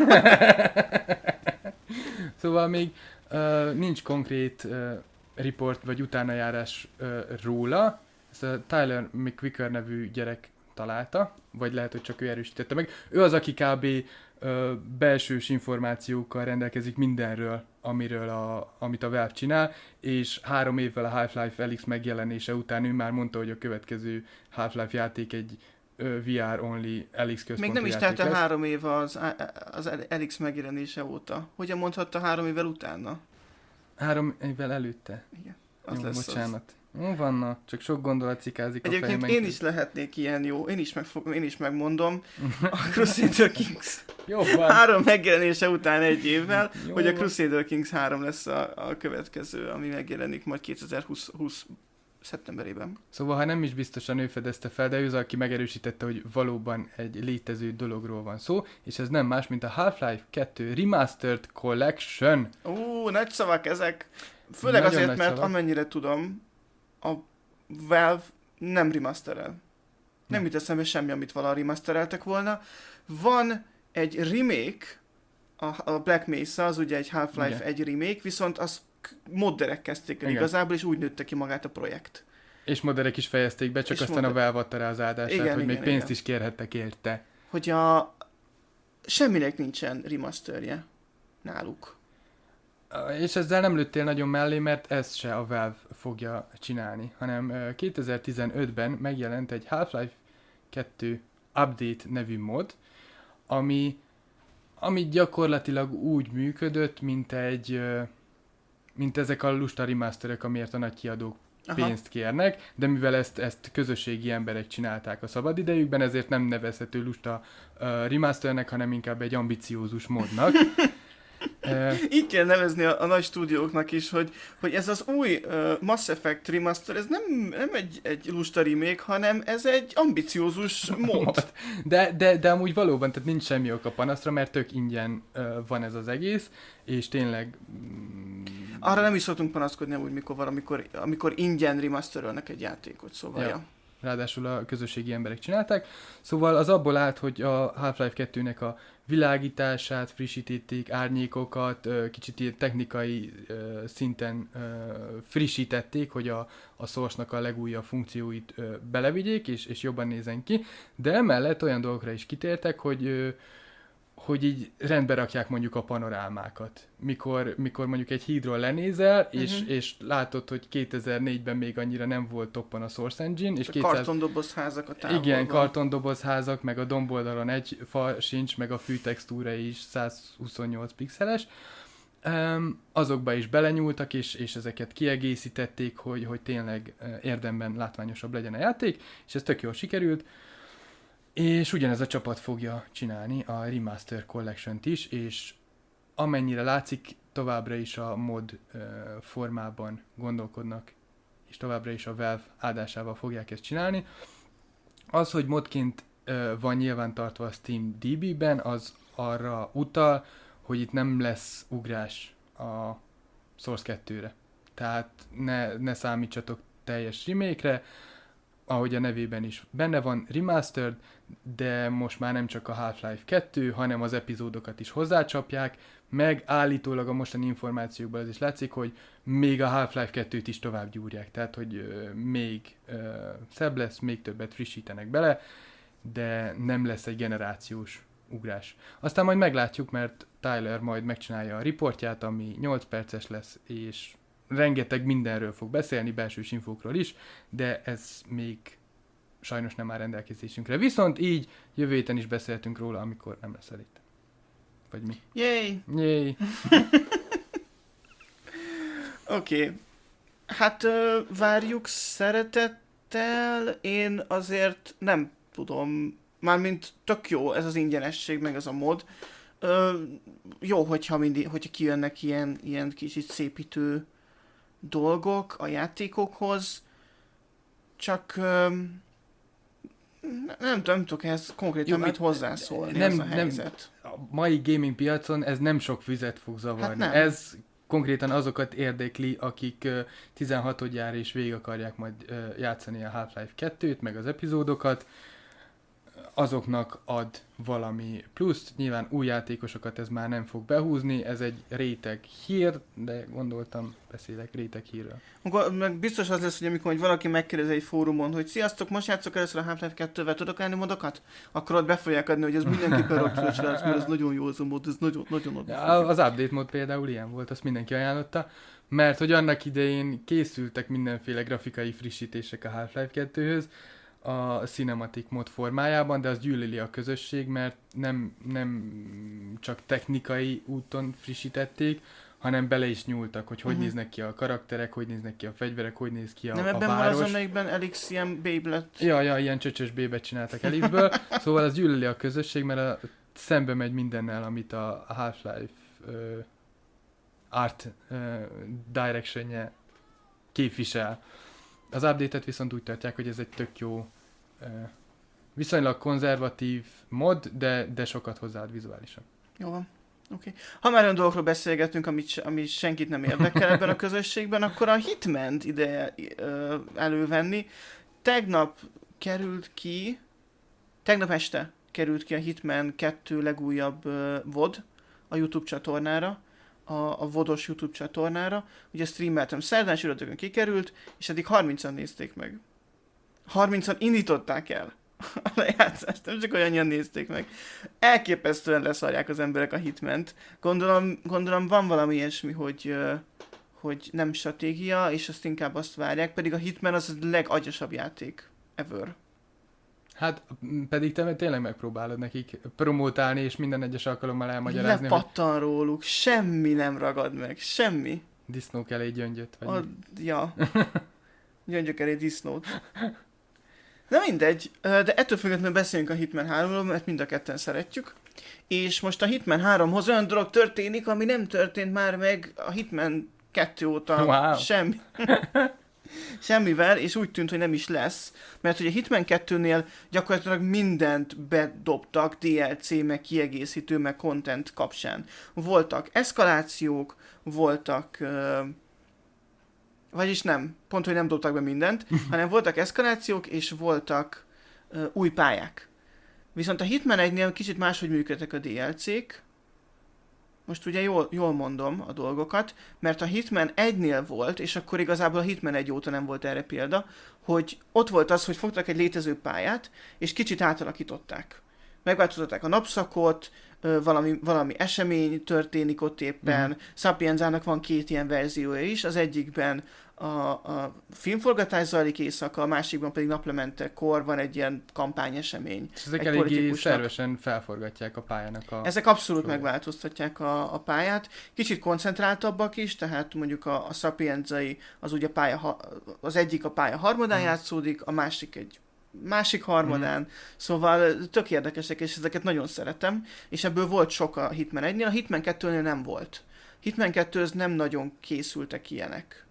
Speaker 1: Szóval még uh, nincs konkrét uh, report vagy utánajárás uh, róla. Ezt a Tyler McVicker nevű gyerek találta, vagy lehet, hogy csak ő erősítette meg. Ő az, aki kb. Ö, belsős információkkal rendelkezik mindenről, amiről a, amit a Valve csinál, és három évvel a Half-Life Alyx megjelenése után ő már mondta, hogy a következő Half-Life játék egy ö, vé er-only Alyx központú
Speaker 2: Még nem is
Speaker 1: játék
Speaker 2: telt el
Speaker 1: lesz.
Speaker 2: három év az, az Alyx megjelenése óta. Hogyan mondhatta három évvel utána?
Speaker 1: Három évvel előtte.
Speaker 2: Igen, az
Speaker 1: Jó,
Speaker 2: lesz
Speaker 1: bocsánat.
Speaker 2: az.
Speaker 1: Jó, vanna, csak sok gondolat cikázik a
Speaker 2: Egyébként
Speaker 1: fejemben.
Speaker 2: én is lehetnék ilyen jó, én is, megfog, én is megmondom, a Crusader Kings
Speaker 1: Jó van.
Speaker 2: három megjelenése után egy évvel,
Speaker 1: Jó
Speaker 2: hogy a
Speaker 1: van.
Speaker 2: Crusader Kings három lesz a, a következő, ami megjelenik majd kétezer-húsz szeptemberében.
Speaker 1: Szóval, ha nem is biztosan ő fedezte fel, de ő az, aki megerősítette, hogy valóban egy létező dologról van szó, és ez nem más, mint a Half-Life kettő Remastered Collection.
Speaker 2: Ú, nagy szavak ezek. Főleg
Speaker 1: Nagyon
Speaker 2: azért,
Speaker 1: nagy
Speaker 2: mert
Speaker 1: szavak.
Speaker 2: amennyire tudom, a Valve nem remasterel. Nem
Speaker 1: Hm.
Speaker 2: jut eszembe semmi, amit valaha remastereltek volna. Van egy remake, a, a Black Mesa, az ugye egy Half-Life
Speaker 1: Igen.
Speaker 2: egy remake, viszont az k- modderek kezdték el
Speaker 1: Igen.
Speaker 2: igazából, és úgy nőtte ki magát a projekt.
Speaker 1: És moderek is fejezték be, csak
Speaker 2: És
Speaker 1: aztán
Speaker 2: moder-
Speaker 1: a Valve adta rá az áldását,
Speaker 2: Igen,
Speaker 1: hogy
Speaker 2: igen,
Speaker 1: még pénzt
Speaker 2: igen.
Speaker 1: is kérhettek érte.
Speaker 2: Hogy a semminek nincsen remasterje náluk.
Speaker 1: És ezzel nem lőttél nagyon mellé, mert ezt se a Valve fogja csinálni, hanem ö, kétezer-tizenötben megjelent egy Half-Life kettő Update nevű mod, ami, ami gyakorlatilag úgy működött, mint egy, ö, mint ezek a lusta remasterek, amiért a nagy kiadók
Speaker 2: Aha.
Speaker 1: pénzt kérnek, de mivel ezt, ezt közösségi emberek csinálták a szabadidejükben, ezért nem nevezhető lusta uh, remasternek, hanem inkább egy ambiciózus modnak. uh,
Speaker 2: Így kell nevezni a, a nagy stúdióknak is, hogy, hogy ez az új uh, Mass Effect remaster, ez nem, nem egy, egy lusta remake, hanem ez egy ambiciózus mód.
Speaker 1: de, de, de amúgy valóban, tehát nincs semmi ok a panaszra, mert tök ingyen uh, van ez az egész, és tényleg... Mm,
Speaker 2: Arra nem is szoktunk panaszkodni úgy, mikor van, amikor, amikor ingyen remasterölnek egy játékot, szóval
Speaker 1: Ja.
Speaker 2: ja.
Speaker 1: ráadásul a közösségi emberek csinálták. Szóval az abból állt, hogy a Half-Life kettőnek a világítását frissítették, árnyékokat, ö, kicsit ilyen technikai ö, szinten ö, frissítették, hogy a, a Source-nak a legújabb funkcióit ö, belevigyék, és, és jobban nézen ki, de emellett olyan dolgokra is kitértek, hogy ö, hogy így rendbe rakják mondjuk a panorámákat. Mikor, mikor mondjuk egy hídról lenézel, és,
Speaker 2: Mhm.
Speaker 1: és látod, hogy kétezer-négyben még annyira nem volt toppon a Source Engine, és
Speaker 2: A
Speaker 1: kétszáz...
Speaker 2: kartondoboz házak a távolban.
Speaker 1: Igen, kartondobozházak, meg a domboldalon egy fa sincs, meg a fűtextúra is száz huszonnyolc pixeles. Um, azokba is belenyúltak, és, és ezeket kiegészítették, hogy, hogy tényleg uh, érdemben látványosabb legyen a játék, és ez tök jól sikerült. És ugyanez a csapat fogja csinálni a Remaster Collection-t is, és amennyire látszik, továbbra is a mod uh, formában gondolkodnak, és továbbra is a Valve áldásával fogják ezt csinálni. Az, hogy modként uh, van nyilvántartva a Steam dé bé-ben, az arra utal, hogy itt nem lesz ugrás a Source kettőre. Tehát ne, ne számítsatok teljes remake-re, ahogy a nevében is benne van, remastered, de most már nem csak a Half-Life kettő, hanem az epizódokat is hozzácsapják, meg állítólag a mostani információkból az is látszik, hogy még a Half-Life kettőt is tovább gyúrják, tehát hogy ö, még ö, szebb lesz, még többet frissítenek bele, de nem lesz egy generációs ugrás. Aztán majd meglátjuk, mert Tyler majd megcsinálja a riportját, ami nyolc perces lesz, és rengeteg mindenről fog beszélni, belsős infókról is, de ez még sajnos nem áll rendelkezésünkre. Viszont így jövő héten is beszéltünk róla, amikor nem lesz el itt. vagy mi.
Speaker 2: Yay!
Speaker 1: Yay!
Speaker 2: Oké. Okay. Hát ö, várjuk szeretettel, én azért nem tudom, mármint tök jó ez az ingyenesség, meg ez a mod. Ö, jó, hogyha, mindig, hogyha kijönnek ilyen, ilyen kicsit szépítő dolgok a játékokhoz, csak ö, nem, nem tudok ehhez konkrétan jó, mit hozzászólni, nem, az a helyzet.
Speaker 1: Nem, a mai gaming piacon ez nem sok vizet fog zavarni. Hát ez konkrétan azokat érdekli, akik uh, tizenhatodjára is végig akarják majd uh, játszani a Half-Life kettőt, meg az epizódokat, azoknak ad valami pluszt. Nyilván új játékosokat ez már nem fog behúzni, ez egy réteg hír, de gondoltam, beszélek réteg hírről.
Speaker 2: Meg biztos az lesz, hogy amikor valaki megkérdezi egy fórumon, hogy sziasztok, most játszok először a Half-Life kettővel, tudok állni modokat? Akkor ott be fogják adni, hogy ez mindenképpen rockflash lesz, mert ez nagyon jó az a mod, ez nagyon, nagyon ad.
Speaker 1: Ja, az update mod például ilyen volt, azt mindenki ajánlotta, mert hogy annak idején készültek mindenféle grafikai frissítések a Half-Life kettőhöz, a cinematic mod formájában, de az gyűlöli a közösség, mert nem, nem csak technikai úton frissítették, hanem bele is nyúltak, hogy hogy uh-huh. néznek ki a karakterek, hogy néznek ki a fegyverek, hogy néz ki a,
Speaker 2: nem
Speaker 1: a város.
Speaker 2: Nem ebben van az, amelyikben Elix ilyen babe lett.
Speaker 1: Ja, ja, ilyen csöcsös bébet csináltak Elixből. Szóval az gyűlöli a közösség, mert a, szembe megy mindennel, amit a Half-Life uh, art uh, directionje képvisel. Az update-et viszont úgy tartják, hogy ez egy tök jó, viszonylag konzervatív mod, de, de sokat hozzáad vizuálisan.
Speaker 2: Jó van. Okay. Ha már olyan dolgokról beszélgetünk, amit, amit senkit nem érdekel ebben a közösségben, akkor a Hitman-t ide ö, elővenni. Tegnap került ki, tegnap este került ki a Hitman kettő legújabb ö, vod a YouTube csatornára, a, a vodos YouTube csatornára. Ugye streameltem szerdán, csütörtökön kikerült, és eddig harmincan nézték meg. harmincan indították el a lejátszást, nem csak olyannyien nézték meg. Elképesztően leszarják az emberek a Hitment. Gondolom, gondolom van valami ilyesmi, hogy, hogy nem stratégia, és azt inkább azt várják, pedig a Hitman az a legagyasabb játék ever.
Speaker 1: Hát pedig te tényleg megpróbálod nekik promótálni, és minden egyes alkalommal elmagyarázni.
Speaker 2: Lepattan hogy... róluk, semmi nem ragad meg, semmi.
Speaker 1: Disznók elé gyöngyöt. Vagy
Speaker 2: a, ja, gyöngyök elé disznót. Na mindegy, de ettől függetlenül beszéljünk a Hitman háromról, mert mind a ketten szeretjük. És most a Hitman háromhoz olyan dolog történik, ami nem történt már meg a Hitman kettő óta
Speaker 1: wow.
Speaker 2: semmi. semmivel, és úgy tűnt, hogy nem is lesz, mert ugye a Hitman kettőnél gyakorlatilag mindent bedobtak dé el cé, meg kiegészítő, meg content kapcsán. Voltak eszkalációk, voltak... Uh, vagyis nem, pont, hogy nem dobtak be mindent, hanem voltak eszkalációk, és voltak uh, új pályák. Viszont a Hitman egynél kicsit máshogy működtek a dé el cék. Most ugye jól, jól mondom a dolgokat, mert a Hitman egynél volt, és akkor igazából a Hitman egy óta nem volt erre példa, hogy ott volt az, hogy fogtak egy létező pályát, és kicsit átalakították. Megváltoztatták a napszakot, valami, valami esemény történik ott éppen. Mm. Sapienzának van két ilyen verziója is, az egyikben a, a filmforgatás zajlik éjszaka, a másikban pedig naplementekor van egy ilyen kampányesemény.
Speaker 1: Ezek eléggé szervesen felforgatják a pályának a...
Speaker 2: Ezek abszolút sorát. Megváltoztatják a, a pályát. Kicsit koncentráltabbak is, tehát mondjuk a, a Sapienzai az ugye pálya, az egyik a pálya harmadán mm. játszódik, a másik egy másik harmadán, mm. szóval tök érdekesek, és ezeket nagyon szeretem, és ebből volt sok a Hitman egynél, a Hitman kettőnél nem volt. Hitman kettőhöz nem nagyon készültek ilyenek.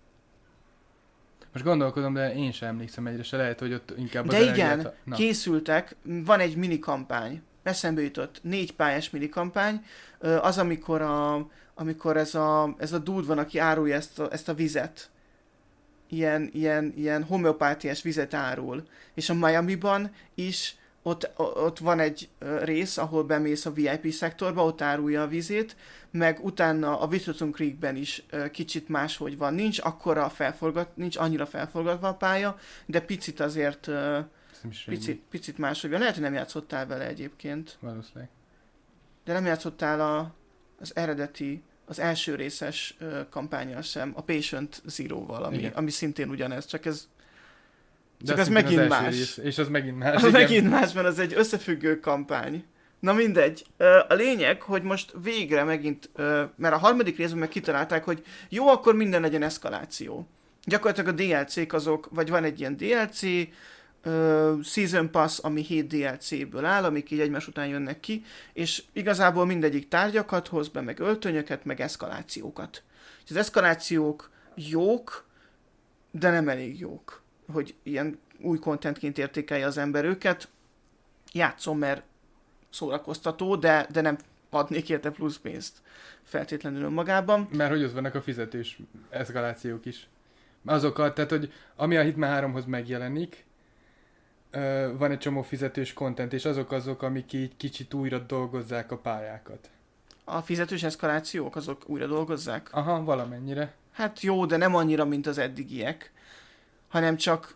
Speaker 1: Most gondolkodom, de én sem emlékszem egyre se, lehet, hogy ott inkább
Speaker 2: az... De igen, a... készültek, van egy minikampány, eszembe jutott, négy pályás minikampány, az amikor, a, amikor ez, a, ez a dude van, aki árulja ezt a, ezt a vizet, ilyen, ilyen, ilyen homeopátiás vizet árul. És a Miami-ban is ott, ott van egy rész, ahol bemész a vé i pé szektorba, ott árulja a vizét, meg utána a Whistleton Creekben is kicsit máshogy van. Nincs akkora felforgat, nincs annyira felforgatva a pálya, de picit azért picit, picit máshogy van. Lehet, hogy nem játszottál vele egyébként.
Speaker 1: Valószínűleg.
Speaker 2: De nem játszottál a, az eredeti az első részes uh, kampánnyal sem, a Patient Zero-val, ami, ami szintén ugyanez, csak ez, csak ez megint más.
Speaker 1: Rész, és az megint más.
Speaker 2: Az megint más, mert az egy összefüggő kampány. Na mindegy. Ö, A lényeg, hogy most végre megint, ö, mert a harmadik részben meg kitalálták, hogy jó, akkor minden legyen eszkaláció. Gyakorlatilag a dé el cé-k azok, vagy van egy ilyen dé el cé, ö, Season Pass, ami hét dé el cé-ből áll, amik így egymás után jönnek ki, és igazából mindegyik tárgyakat hoz be, meg öltönyöket, meg eszkalációkat. És az eszkalációk jók, de nem elég jók, hogy ilyen új contentként értékelje az ember őket. Játszom, mert szórakoztató, de, de nem adnék érte plusz pénzt feltétlenül önmagában.
Speaker 1: Mert hogy ott vannak a fizetős eszkalációk is. Azokat, tehát hogy ami a Hitman háromhoz megjelenik, ö, van egy csomó fizetős content, és azok azok, amik így kicsit újra dolgozzák a pályákat.
Speaker 2: A fizetős eszkalációk azok újra dolgozzák?
Speaker 1: Aha, valamennyire.
Speaker 2: Hát jó, de nem annyira, mint az eddigiek, hanem csak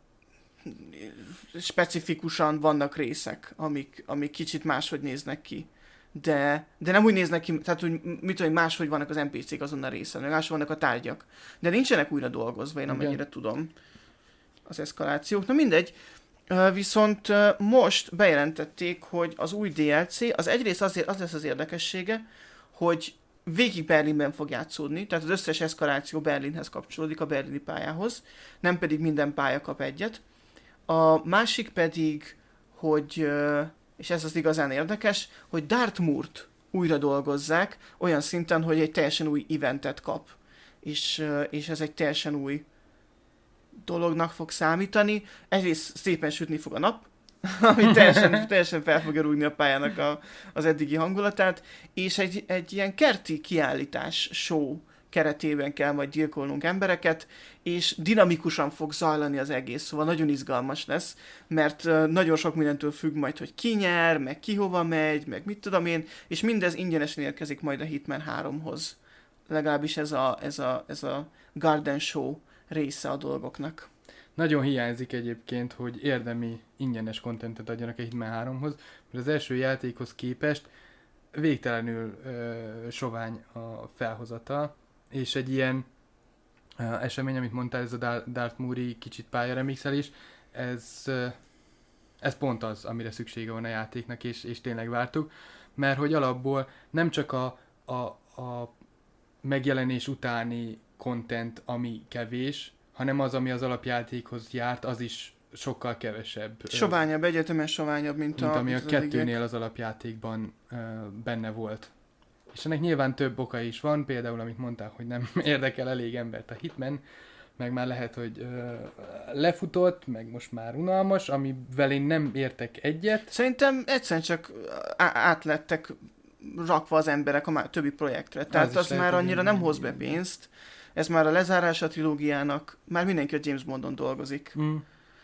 Speaker 2: specifikusan vannak részek, amik, amik kicsit máshogy néznek ki. De, de nem úgy néznek ki, tehát hogy mit tudom, máshogy vannak az en pé cé-k azon a részen, meg máshogy vannak a tárgyak. De nincsenek újra dolgozva, én amennyire
Speaker 1: Igen.
Speaker 2: tudom, az eszkalációk. Na mindegy, Ö, viszont ö, most bejelentették, hogy az új dé el cé, az egyrészt azért az lesz az érdekessége, hogy végig Berlinben fog játszódni, tehát az összes eszkaláció Berlinhez kapcsolódik, a berlini pályához, nem pedig minden pálya kap egyet. A másik pedig, hogy, ö, és ez az igazán érdekes, hogy Dartmoor-t újra dolgozzák, olyan szinten, hogy egy teljesen új eventet kap. És, ö, és ez egy teljesen új dolognak fog számítani. Egyrészt szépen sütni fog a nap, ami teljesen, teljesen fel fogja rúgni a pályának a, az eddigi hangulatát, és egy, egy ilyen kerti kiállítás show keretében kell majd gyilkolnunk embereket, és dinamikusan fog zajlani az egész, szóval nagyon izgalmas lesz, mert uh, nagyon sok mindentől függ majd, hogy ki nyer, meg ki hova megy, meg mit tudom én, és mindez ingyenesen érkezik majd a Hitman háromhoz. Legalábbis ez a, ez a, ez a Garden Show része a dolgoknak.
Speaker 1: Nagyon hiányzik egyébként, hogy érdemi ingyenes kontentet adjanak a Hitman háromhoz, mert az első játékhoz képest végtelenül ö, sovány a felhozata, és egy ilyen ö, esemény, amit mondtál, ez a Dar- Dartmoor-i kicsit pályaremixelés, ez, ö, ez pont az, amire szüksége van a játéknak, és, és tényleg vártuk, mert hogy alapból nem csak a, a, a megjelenés utáni content, ami kevés, hanem az, ami az alapjátékhoz járt, az is sokkal kevesebb.
Speaker 2: Soványabb, egyetemen soványabb, mint,
Speaker 1: mint
Speaker 2: a...
Speaker 1: ami a
Speaker 2: az
Speaker 1: kettőnél
Speaker 2: eddigiek.
Speaker 1: az alapjátékban uh, benne volt. És ennek nyilván több oka is van, például amit mondtál, hogy nem érdekel elég embert a Hitman, meg már lehet, hogy uh, lefutott, meg most már unalmas, amivel én nem értek egyet.
Speaker 2: Szerintem egyszerűen csak á- átlettek rakva az emberek a má- többi projektre. Tehát
Speaker 1: is
Speaker 2: az, az
Speaker 1: lehet,
Speaker 2: már
Speaker 1: hogy
Speaker 2: annyira
Speaker 1: igen,
Speaker 2: nem hoz be
Speaker 1: igen.
Speaker 2: pénzt. Ez már a lezárása a trilógiának. Már mindenki a James Bondon dolgozik.
Speaker 1: Mm.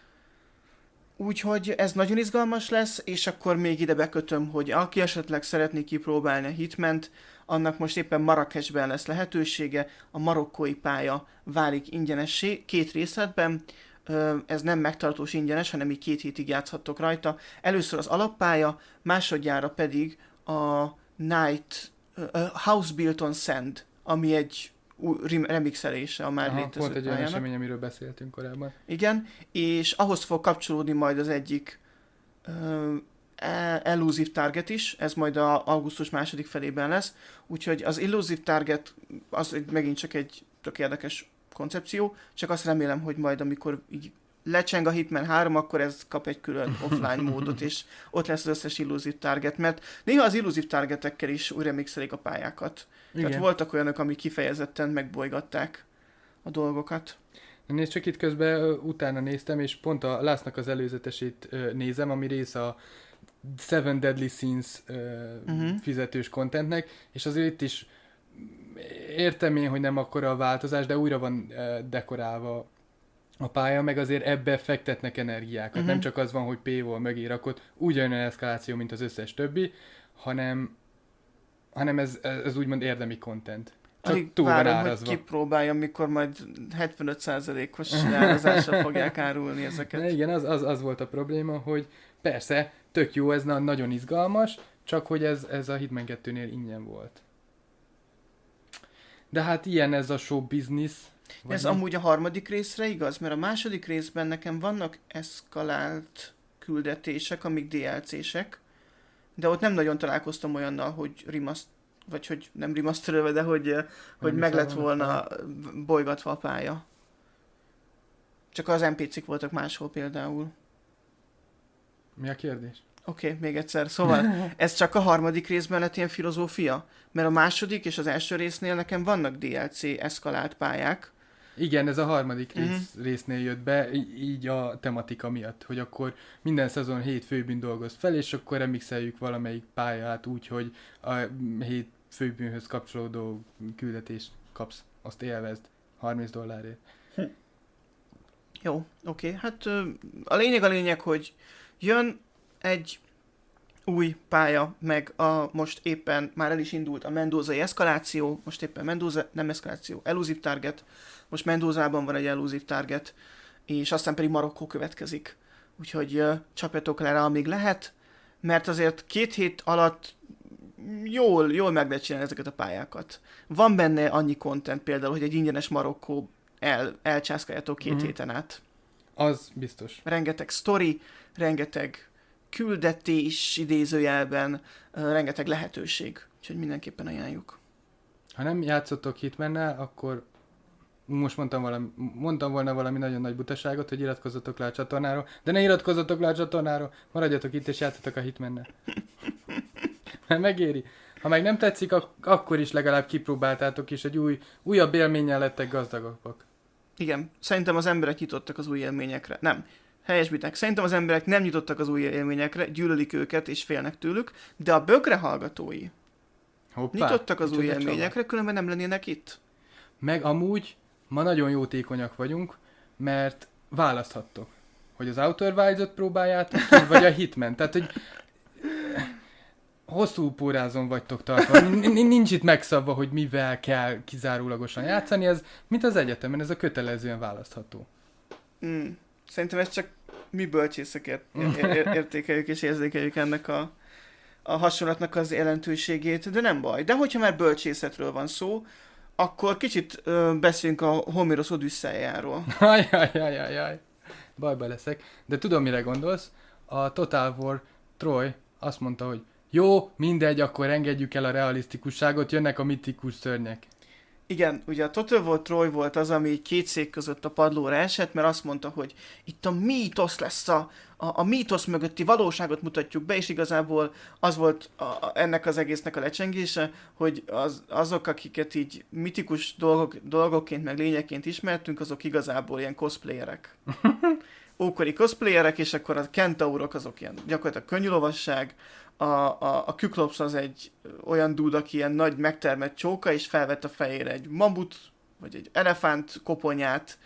Speaker 2: Úgyhogy ez nagyon izgalmas lesz, és akkor még ide bekötöm, hogy aki esetleg szeretné kipróbálni a Hitment, annak most éppen Marrakesben lesz lehetősége, a marokkói pálya válik ingyenessé, két részletben, Ö, ez nem megtartós ingyenes, hanem így két hétig játszhattok rajta. Először az alappálya, másodjára pedig a Night uh, House Built on Sand, ami egy új rem- remixelése a már
Speaker 1: Aha,
Speaker 2: létező
Speaker 1: volt egy olyan
Speaker 2: pályának.
Speaker 1: esemény, amiről beszéltünk korábban.
Speaker 2: Igen, és ahhoz fog kapcsolódni majd az egyik uh, Elusive Target is, ez majd a augusztus második felében lesz, úgyhogy az Elusive Target az egy- megint csak egy tök érdekes koncepció, csak azt remélem, hogy majd amikor így lecseng a Hitman három, akkor ez kap egy külön offline módot, és ott lesz az összes Elusive Target, mert néha az Elusive Targetekkel is újra mixelik a pályákat.
Speaker 1: Igen.
Speaker 2: Tehát voltak olyanok, amik kifejezetten megbolygatták a dolgokat.
Speaker 1: Nézd, csak itt közben ö, utána néztem, és pont a Lastnak az előzetesét ö, nézem, ami része a Seven Deadly Sins ö,
Speaker 2: Uh-huh.
Speaker 1: fizetős contentnek, és azért itt is értem én, hogy nem akkora a változás, de újra van ö, dekorálva a pálya, meg azért ebbe fektetnek energiákat.
Speaker 2: Uh-huh.
Speaker 1: Nem csak az van, hogy paywall mögé rakott ugyanolyan eszkaláció, mint az összes többi, hanem, hanem ez, ez úgymond érdemi content. Csak
Speaker 2: Alig
Speaker 1: túl van
Speaker 2: várom,
Speaker 1: árazva.
Speaker 2: hogy kipróbáljam, mikor majd hetvenöt százalékos árazással fogják árulni ezeket.
Speaker 1: De igen, az, az, az volt a probléma, hogy persze, tök jó, ez na- nagyon izgalmas, csak hogy ez, ez a Hitman kettőnél ingyen volt. De hát ilyen ez a show business. vagy
Speaker 2: Ez
Speaker 1: mi?
Speaker 2: amúgy a harmadik részre igaz, mert a második részben nekem vannak eszkalált küldetések, amik dé el cé-sek, de ott nem nagyon találkoztam olyannal, hogy remaster, vagy hogy nem remasterölve, de hogy, hogy meg lett volna bolygatva a pálya. Csak az en pé cé-k voltak máshol például.
Speaker 1: Mi a kérdés?
Speaker 2: Oké, okay, még egyszer. Szóval ez csak a harmadik részben lett ilyen filozófia? Mert a második és az első résznél nekem vannak dé el cé eszkalált pályák.
Speaker 1: Igen, ez a harmadik rész, uh-huh. résznél jött be, így a tematika miatt, hogy akkor minden szezon hét főbűn dolgoz fel, és akkor remixeljük valamelyik pályát úgy, hogy a hét főbűnhöz kapcsolódó küldetést kapsz, azt élvezd harminc dollárért.
Speaker 2: Hm. Jó, oké. Okay. Hát a lényeg a lényeg, hogy jön egy új pálya, meg a most éppen már el is indult a mendozai eszkaláció, most éppen Mendoza, nem eszkaláció, elusive target, most Mendozában van egy elusive target, és aztán pedig Marokkó következik. Úgyhogy uh, csapjatok le rá, amíg lehet, mert azért két hét alatt jól, jól meg lehet csinálni ezeket a pályákat. Van benne annyi content például, hogy egy ingyenes Marokkó el, elcsászkáljátok két mm. héten át.
Speaker 1: Az biztos.
Speaker 2: Rengeteg sztori, rengeteg küldetés idézőjelben, uh, rengeteg lehetőség. Úgyhogy mindenképpen ajánljuk.
Speaker 1: Ha nem játszottok Hitmannel, akkor most mondtam, valami, mondtam volna valami nagyon nagy butaságot, hogy iratkozzatok le a csatornáról, de ne iratkozzatok le a csatornáról, maradjatok itt és játszatok a Hitmannel. Mert megéri. Ha meg nem tetszik, ak- akkor is legalább kipróbáltátok, és egy új, újabb élménnyel lettek gazdagabbak.
Speaker 2: Igen, szerintem az emberek nyitottak az új élményekre. Nem, helyesbitek. Szerintem az emberek nem nyitottak az új élményekre, gyűlölik őket és félnek tőlük, de a bögre hallgatói Hoppá, nyitottak az új élményekre, csava. Különben nem lennének itt.
Speaker 1: Meg amúgy ma nagyon jótékonyak vagyunk, mert választhattok, hogy az Outer Wilds-ot próbáljátok ki, vagy a Hitman. Tehát, hogy hosszú pórázon vagytok tartva. Nincs itt megszabva, hogy mivel kell kizárólagosan játszani, ez mint az egyetemen, ez a kötelezően választható.
Speaker 2: Mm. Szerintem ez csak mi bölcsészek ér- ér- értékeljük és érzékeljük ennek a, a hasonlatnak az jelentőségét, de nem baj. De hogyha már bölcsészetről van szó, akkor kicsit ö, beszéljünk a Homérosz Odüsszejáról.
Speaker 1: Ajajajajaj, bajba leszek. De tudom, mire gondolsz. A Total War Troy azt mondta, hogy jó, mindegy, akkor engedjük el a realisztikusságot, jönnek a mitikus szörnyek.
Speaker 2: Igen, ugye a Total War Troy volt az, ami két szék között a padlóra esett, mert azt mondta, hogy itt a mítosz lesz, a, a, a mítosz mögötti valóságot mutatjuk be, és igazából az volt a, a, ennek az egésznek a lecsengése, hogy az, azok, akiket így mitikus dolgok, dolgokként, meg lényeként ismertünk, azok igazából ilyen cosplayerek. Ókori cosplayerek, és akkor a kentaurok azok ilyen gyakorlatilag könnyűlovasság, A, a, a Kyklops az egy olyan dude, aki ilyen nagy megtermett csóka, és felvett a fejére egy mamut, vagy egy elefánt koponyát,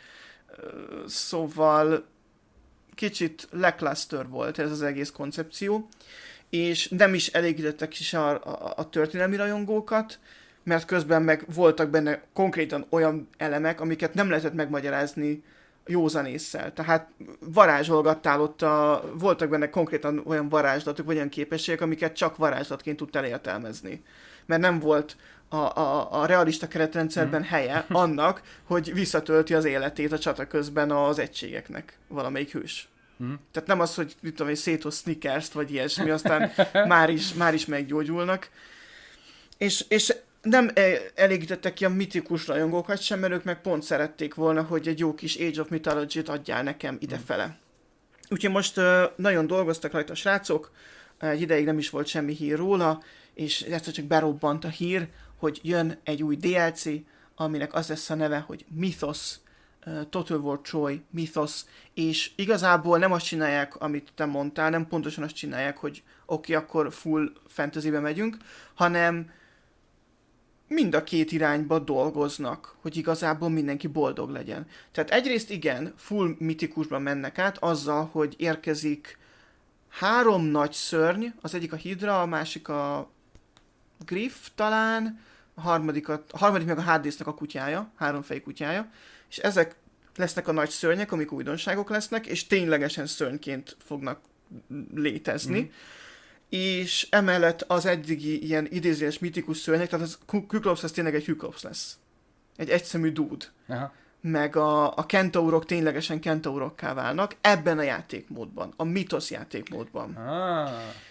Speaker 2: szóval kicsit lackluster volt ez az egész koncepció, és nem is elégítettek is a, a, a történelmi rajongókat, mert közben meg voltak benne konkrétan olyan elemek, amiket nem lehetett megmagyarázni józanésszel. Tehát varázsolgattál ott, a, voltak benne konkrétan olyan varázslatok, vagy olyan képességek, amiket csak varázslatként tudtál értelmezni. Mert nem volt a, a, a realista keretrendszerben helye annak, hogy visszatölti az életét a csata közben az egységeknek valamelyik hős. Mm. Tehát nem az, hogy mit tudom, hogy szétos Snickers-t, vagy ilyesmi, aztán már is, már is meggyógyulnak. És, és nem elégítettek ki a mitikus rajongókat sem, mert ők meg pont szerették volna, hogy egy jó kis Age of Mythology-t adjál nekem idefele. Mm. Úgyhogy most uh, nagyon dolgoztak rajta a srácok, egy ideig nem is volt semmi hír róla, és egyszer csak berobbant a hír, hogy jön egy új dé el cé, aminek az lesz a neve, hogy Mythos, uh, Total War Troy Mythos, és igazából nem azt csinálják, amit te mondtál, nem pontosan azt csinálják, hogy oké, okay, akkor full fantasybe megyünk, hanem mind a két irányba dolgoznak, hogy igazából mindenki boldog legyen. Tehát egyrészt igen, full mitikusban mennek át azzal, hogy érkezik három nagy szörny, az egyik a Hydra, a másik a Griff talán, a harmadik, a, a harmadik meg a Hadesnek a kutyája, háromfejű kutyája, és ezek lesznek a nagy szörnyek, amik újdonságok lesznek, és ténylegesen szörnyként fognak létezni. Mm. És emellett az eddigi ilyen idézőjeles mitikus szörnyek, tehát az Kyklops az tényleg egy Kyklops lesz. Egy egyszemű dude. Aha. Meg a, a kentaurok ténylegesen kentaurokká válnak ebben a játékmódban, a Mythos játékmódban. Ah.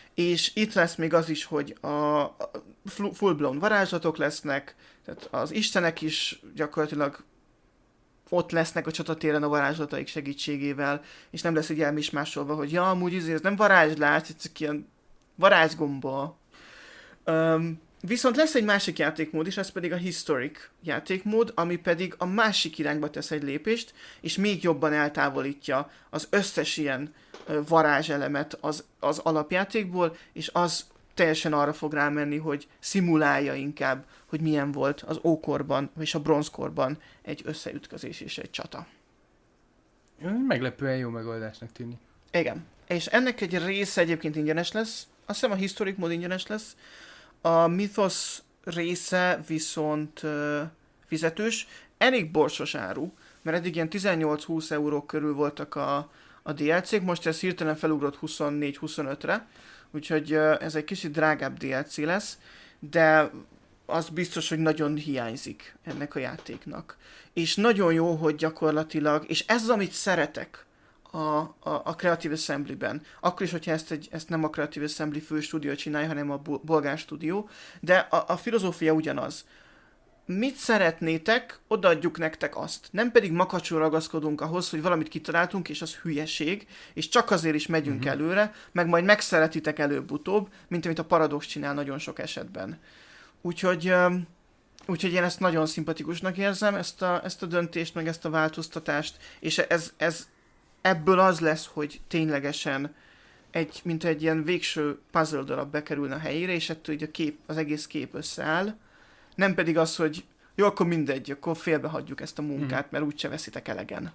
Speaker 2: és itt lesz még az is, hogy a full-blown varázslatok lesznek, tehát az istenek is gyakorlatilag ott lesznek a csatatéren a varázslataik segítségével, és nem lesz így elmismásolva, hogy ja, amúgy izé, ez nem varázslás, ez csak ilyen varázsgomba. Um, viszont lesz egy másik játékmód is, ez pedig a Historic játékmód, ami pedig a másik irányba tesz egy lépést, és még jobban eltávolítja az összes ilyen uh, varázselemet az, az alapjátékból, és az teljesen arra fog rámenni, hogy szimulálja inkább, hogy milyen volt az ókorban, és a bronzkorban egy összeütközés és egy csata.
Speaker 1: Meglepően jó megoldásnak tűnik.
Speaker 2: Igen. És ennek egy része egyébként ingyenes lesz. Azt hiszem a Historic mód ingyenes lesz. A Mythos része viszont uh, fizetős. Elég borsos áru, mert eddig ilyen tizennyolc-húsz eurók körül voltak a, a dé el cék, most ez hirtelen felugrott huszonnégy-huszonötre, úgyhogy uh, ez egy kicsit drágább dé el cé lesz, de az biztos, hogy nagyon hiányzik ennek a játéknak. És nagyon jó, hogy gyakorlatilag, és ez az, amit szeretek a, a, a Creative Assembly-ben. Akkor is, hogyha ezt, egy, ezt nem a Creative Assembly fő stúdió csinálja, hanem a bolgár stúdió, de a, a filozófia ugyanaz. Mit szeretnétek, odaadjuk nektek azt. Nem pedig makacsul ragaszkodunk ahhoz, hogy valamit kitaláltunk, és az hülyeség, és csak azért is megyünk uh-huh. előre, meg majd megszeretitek előbb-utóbb, mint amit a Paradox csinál nagyon sok esetben. Úgyhogy, úgyhogy én ezt nagyon szimpatikusnak érzem, ezt a, ezt a döntést, meg ezt a változtatást, és ez, ez ebből az lesz, hogy ténylegesen egy, mint egy ilyen végső puzzle darab bekerülne a helyére, és ettől így a kép, az egész kép összeáll. Nem pedig az, hogy jó, akkor mindegy, akkor félbehagyjuk ezt a munkát, mm. mert úgyse veszitek elegen.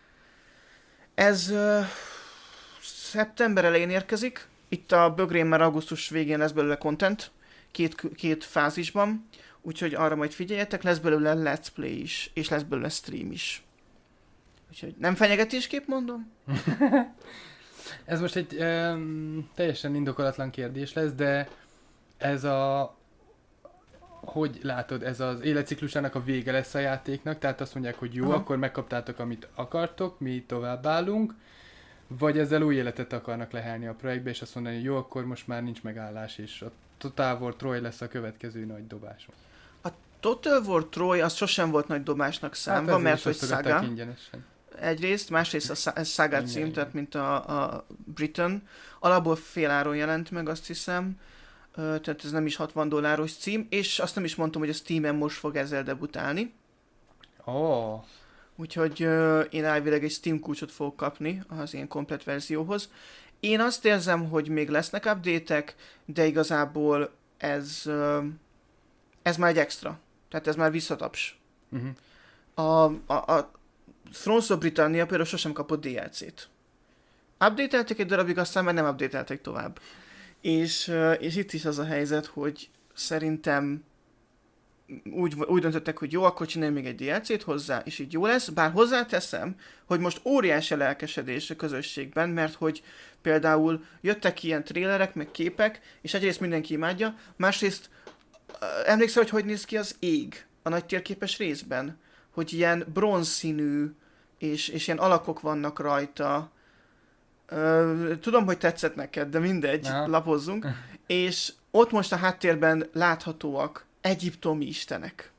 Speaker 2: Ez uh, szeptember elején érkezik, itt a bögrén már augusztus végén lesz belőle content, két, két fázisban, úgyhogy arra majd figyeljetek, lesz belőle let's play is, és lesz belőle stream is. Úgyhogy nem fenyegetéskép mondom?
Speaker 1: Ez most egy um, teljesen indokolatlan kérdés lesz, de ez a... Hogy látod, ez az életciklusának a vége lesz a játéknak, tehát azt mondják, hogy jó, aha. akkor megkaptátok, amit akartok, mi tovább állunk, vagy ezzel új életet akarnak lehelni a projektbe, és azt mondani, hogy jó, akkor most már nincs megállás, és a Total War Troy lesz a következő nagy dobásom.
Speaker 2: A Total War Troy az sosem volt nagy dobásnak számva, hát mert hogy Saga. Egyrészt, másrészt a Saga cím, tehát mint a, a Britain. Alapból féláron jelent meg, azt hiszem. Tehát ez nem is hatvan dolláros cím, és azt nem is mondtam, hogy a Steam-en most fog ezzel debutálni.
Speaker 1: Oh.
Speaker 2: Úgyhogy uh, én elvileg egy Steam kulcsot fogok kapni az ilyen komplet verzióhoz. Én azt érzem, hogy még lesznek update-ek, de igazából ez, uh, ez már egy extra. Tehát ez már visszataps. Uh-huh. A, a, a Thrones of Britannia például sosem kapott dé el cét. Update-eltek egy darabig, aztán már nem update-eltek tovább. És, és itt is az a helyzet, hogy szerintem úgy, úgy döntöttek, hogy jó, akkor csinálj még egy dé el cét hozzá, és így jó lesz, bár hozzáteszem, hogy most óriási a lelkesedés a közösségben, mert hogy például jöttek ilyen trélerek, meg képek, és egyrészt mindenki imádja, másrészt emlékszel, hogy hogy néz ki az ég a nagy térképes részben? Hogy ilyen bronzszínű, és, és ilyen alakok vannak rajta. Uh, tudom, hogy tetszett neked, de mindegy, aha. lapozzunk. És ott most a háttérben láthatóak egyiptomi istenek.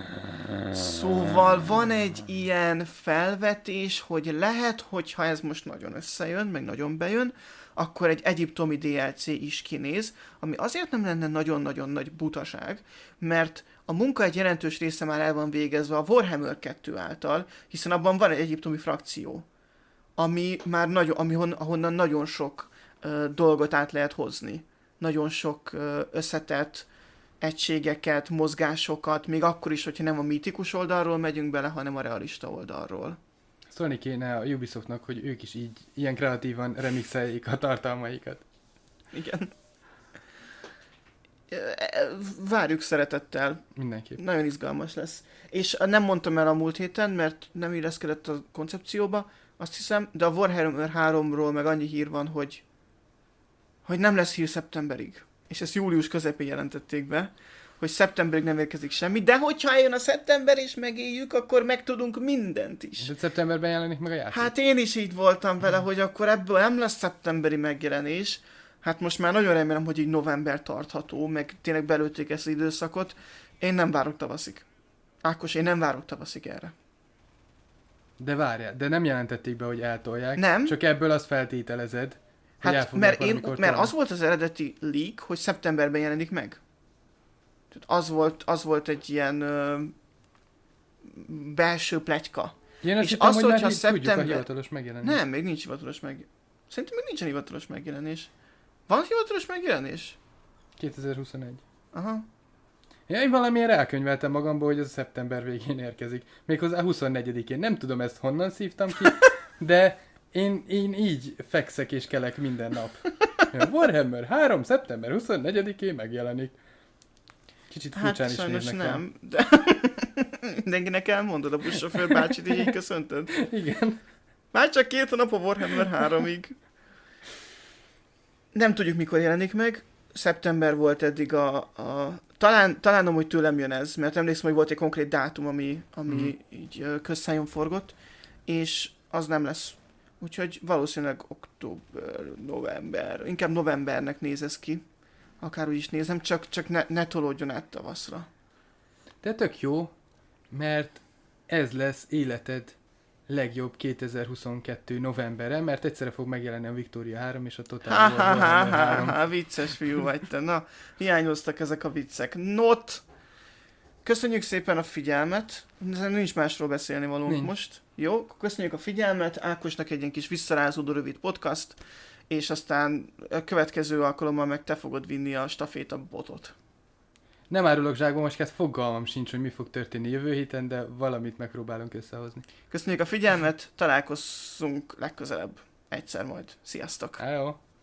Speaker 2: Szóval van egy ilyen felvetés, hogy lehet, hogyha ez most nagyon összejön, meg nagyon bejön, akkor egy egyiptomi dé el cé is kinéz, ami azért nem lenne nagyon-nagyon nagy butaság, mert a munka egy jelentős része már el van végezve a Warhammer kettő által, hiszen abban van egy egyiptomi frakció, ami már nagyon, ami hon, ahonnan nagyon sok uh, dolgot át lehet hozni. Nagyon sok uh, összetett egységeket, mozgásokat, még akkor is, hogyha nem a mítikus oldalról megyünk bele, hanem a realista oldalról.
Speaker 1: Szólni kéne a Ubisoftnak, hogy ők is így ilyen kreatívan remixeljék a tartalmaikat.
Speaker 2: Igen. Várjuk szeretettel.
Speaker 1: Mindenképp.
Speaker 2: Nagyon izgalmas lesz. És nem mondtam el a múlt héten, mert nem illeszkedett a koncepcióba, azt hiszem, de a Warhammer háromról meg annyi hír van, hogy, hogy nem lesz hír szeptemberig. És ezt július közepén jelentették be, hogy szeptemberig nem érkezik semmi, de hogyha eljön a szeptember és megéljük, akkor megtudunk mindent is.
Speaker 1: De szeptemberben jelenik meg a játék.
Speaker 2: Hát én is így voltam vele, hogy akkor ebből nem lesz szeptemberi megjelenés. Hát most már nagyon remélem, hogy így november tartható, meg tényleg belőtték ezt az időszakot. Én nem várok tavaszig. Ákos, én nem várok tavaszig erre.
Speaker 1: De várjál, de nem jelentették be, hogy eltolják.
Speaker 2: Nem.
Speaker 1: Csak ebből azt feltételezed, hogy el
Speaker 2: Hát,
Speaker 1: fogják
Speaker 2: mert, én,
Speaker 1: valamikor
Speaker 2: mert
Speaker 1: tolni.
Speaker 2: az volt az eredeti leak, hogy szeptemberben jelenik meg. Tehát az volt, az volt egy ilyen ö, belső pletyka.
Speaker 1: Én azt
Speaker 2: és
Speaker 1: hittem,
Speaker 2: az,
Speaker 1: hogy
Speaker 2: hogyha
Speaker 1: már szeptember... tudjuk a
Speaker 2: szeptember-
Speaker 1: hivatalos megjelenés.
Speaker 2: Nem, még nincs hivatalos meg. Szerintem még nincsen hivatalos megjelenés. Van hivatalos megjelenés?
Speaker 1: kétezer-huszonegy.
Speaker 2: Aha.
Speaker 1: Ja, én valamiért elkönyveltem magamból, hogy ez szeptember végén érkezik. Méghozzá huszonnegyedikén. Nem tudom ezt honnan szívtam ki, de én, én így fekszek és kelek minden nap. Warhammer három. szeptember huszonnegyedikén megjelenik. Kicsit furcsán
Speaker 2: Hát
Speaker 1: is
Speaker 2: sajnos
Speaker 1: néznek
Speaker 2: nem, de mindenkinek elmondod, a buszsofőr bácsit így köszöntöd.
Speaker 1: rám. Igen.
Speaker 2: Már csak két hónap a Warhammer háromig. Nem tudjuk, mikor jelenik meg. Szeptember volt eddig a... a talán, talán amúgy tőlem jön ez, mert emlékszem, hogy volt egy konkrét dátum, ami, ami
Speaker 1: Mhm.
Speaker 2: így ö, közszájon forgott, és az nem lesz. Úgyhogy valószínűleg október, november, inkább novembernek néz ez ki. Akárhogy is nézem, csak, csak ne, ne tolódjon át tavaszra.
Speaker 1: De tök jó, mert ez lesz életed legjobb kétezer-huszonkettő novembere, mert egyszerre fog megjelenni a Victoria három és a Total
Speaker 2: Ha,
Speaker 1: War
Speaker 2: ha, ha,
Speaker 1: Warhammer
Speaker 2: ha,
Speaker 1: három.
Speaker 2: ha, vicces fiú vagy te. Na, hiányoztak ezek a viccek. Not! Köszönjük szépen a figyelmet. Ezen nincs másról beszélni valónk
Speaker 1: Nincs.
Speaker 2: most. Jó, köszönjük a figyelmet. Ákosnak egy ilyen kis visszarázódó rövid podcast, és aztán a következő alkalommal meg te fogod vinni a staféta botot.
Speaker 1: Nem árulok zsákba, most kezd fogalmam sincs, hogy mi fog történni jövő héten, de valamit megpróbálunk összehozni.
Speaker 2: Köszönjük a figyelmet, találkozzunk legközelebb. Egyszer majd. Sziasztok!
Speaker 1: Á, jó.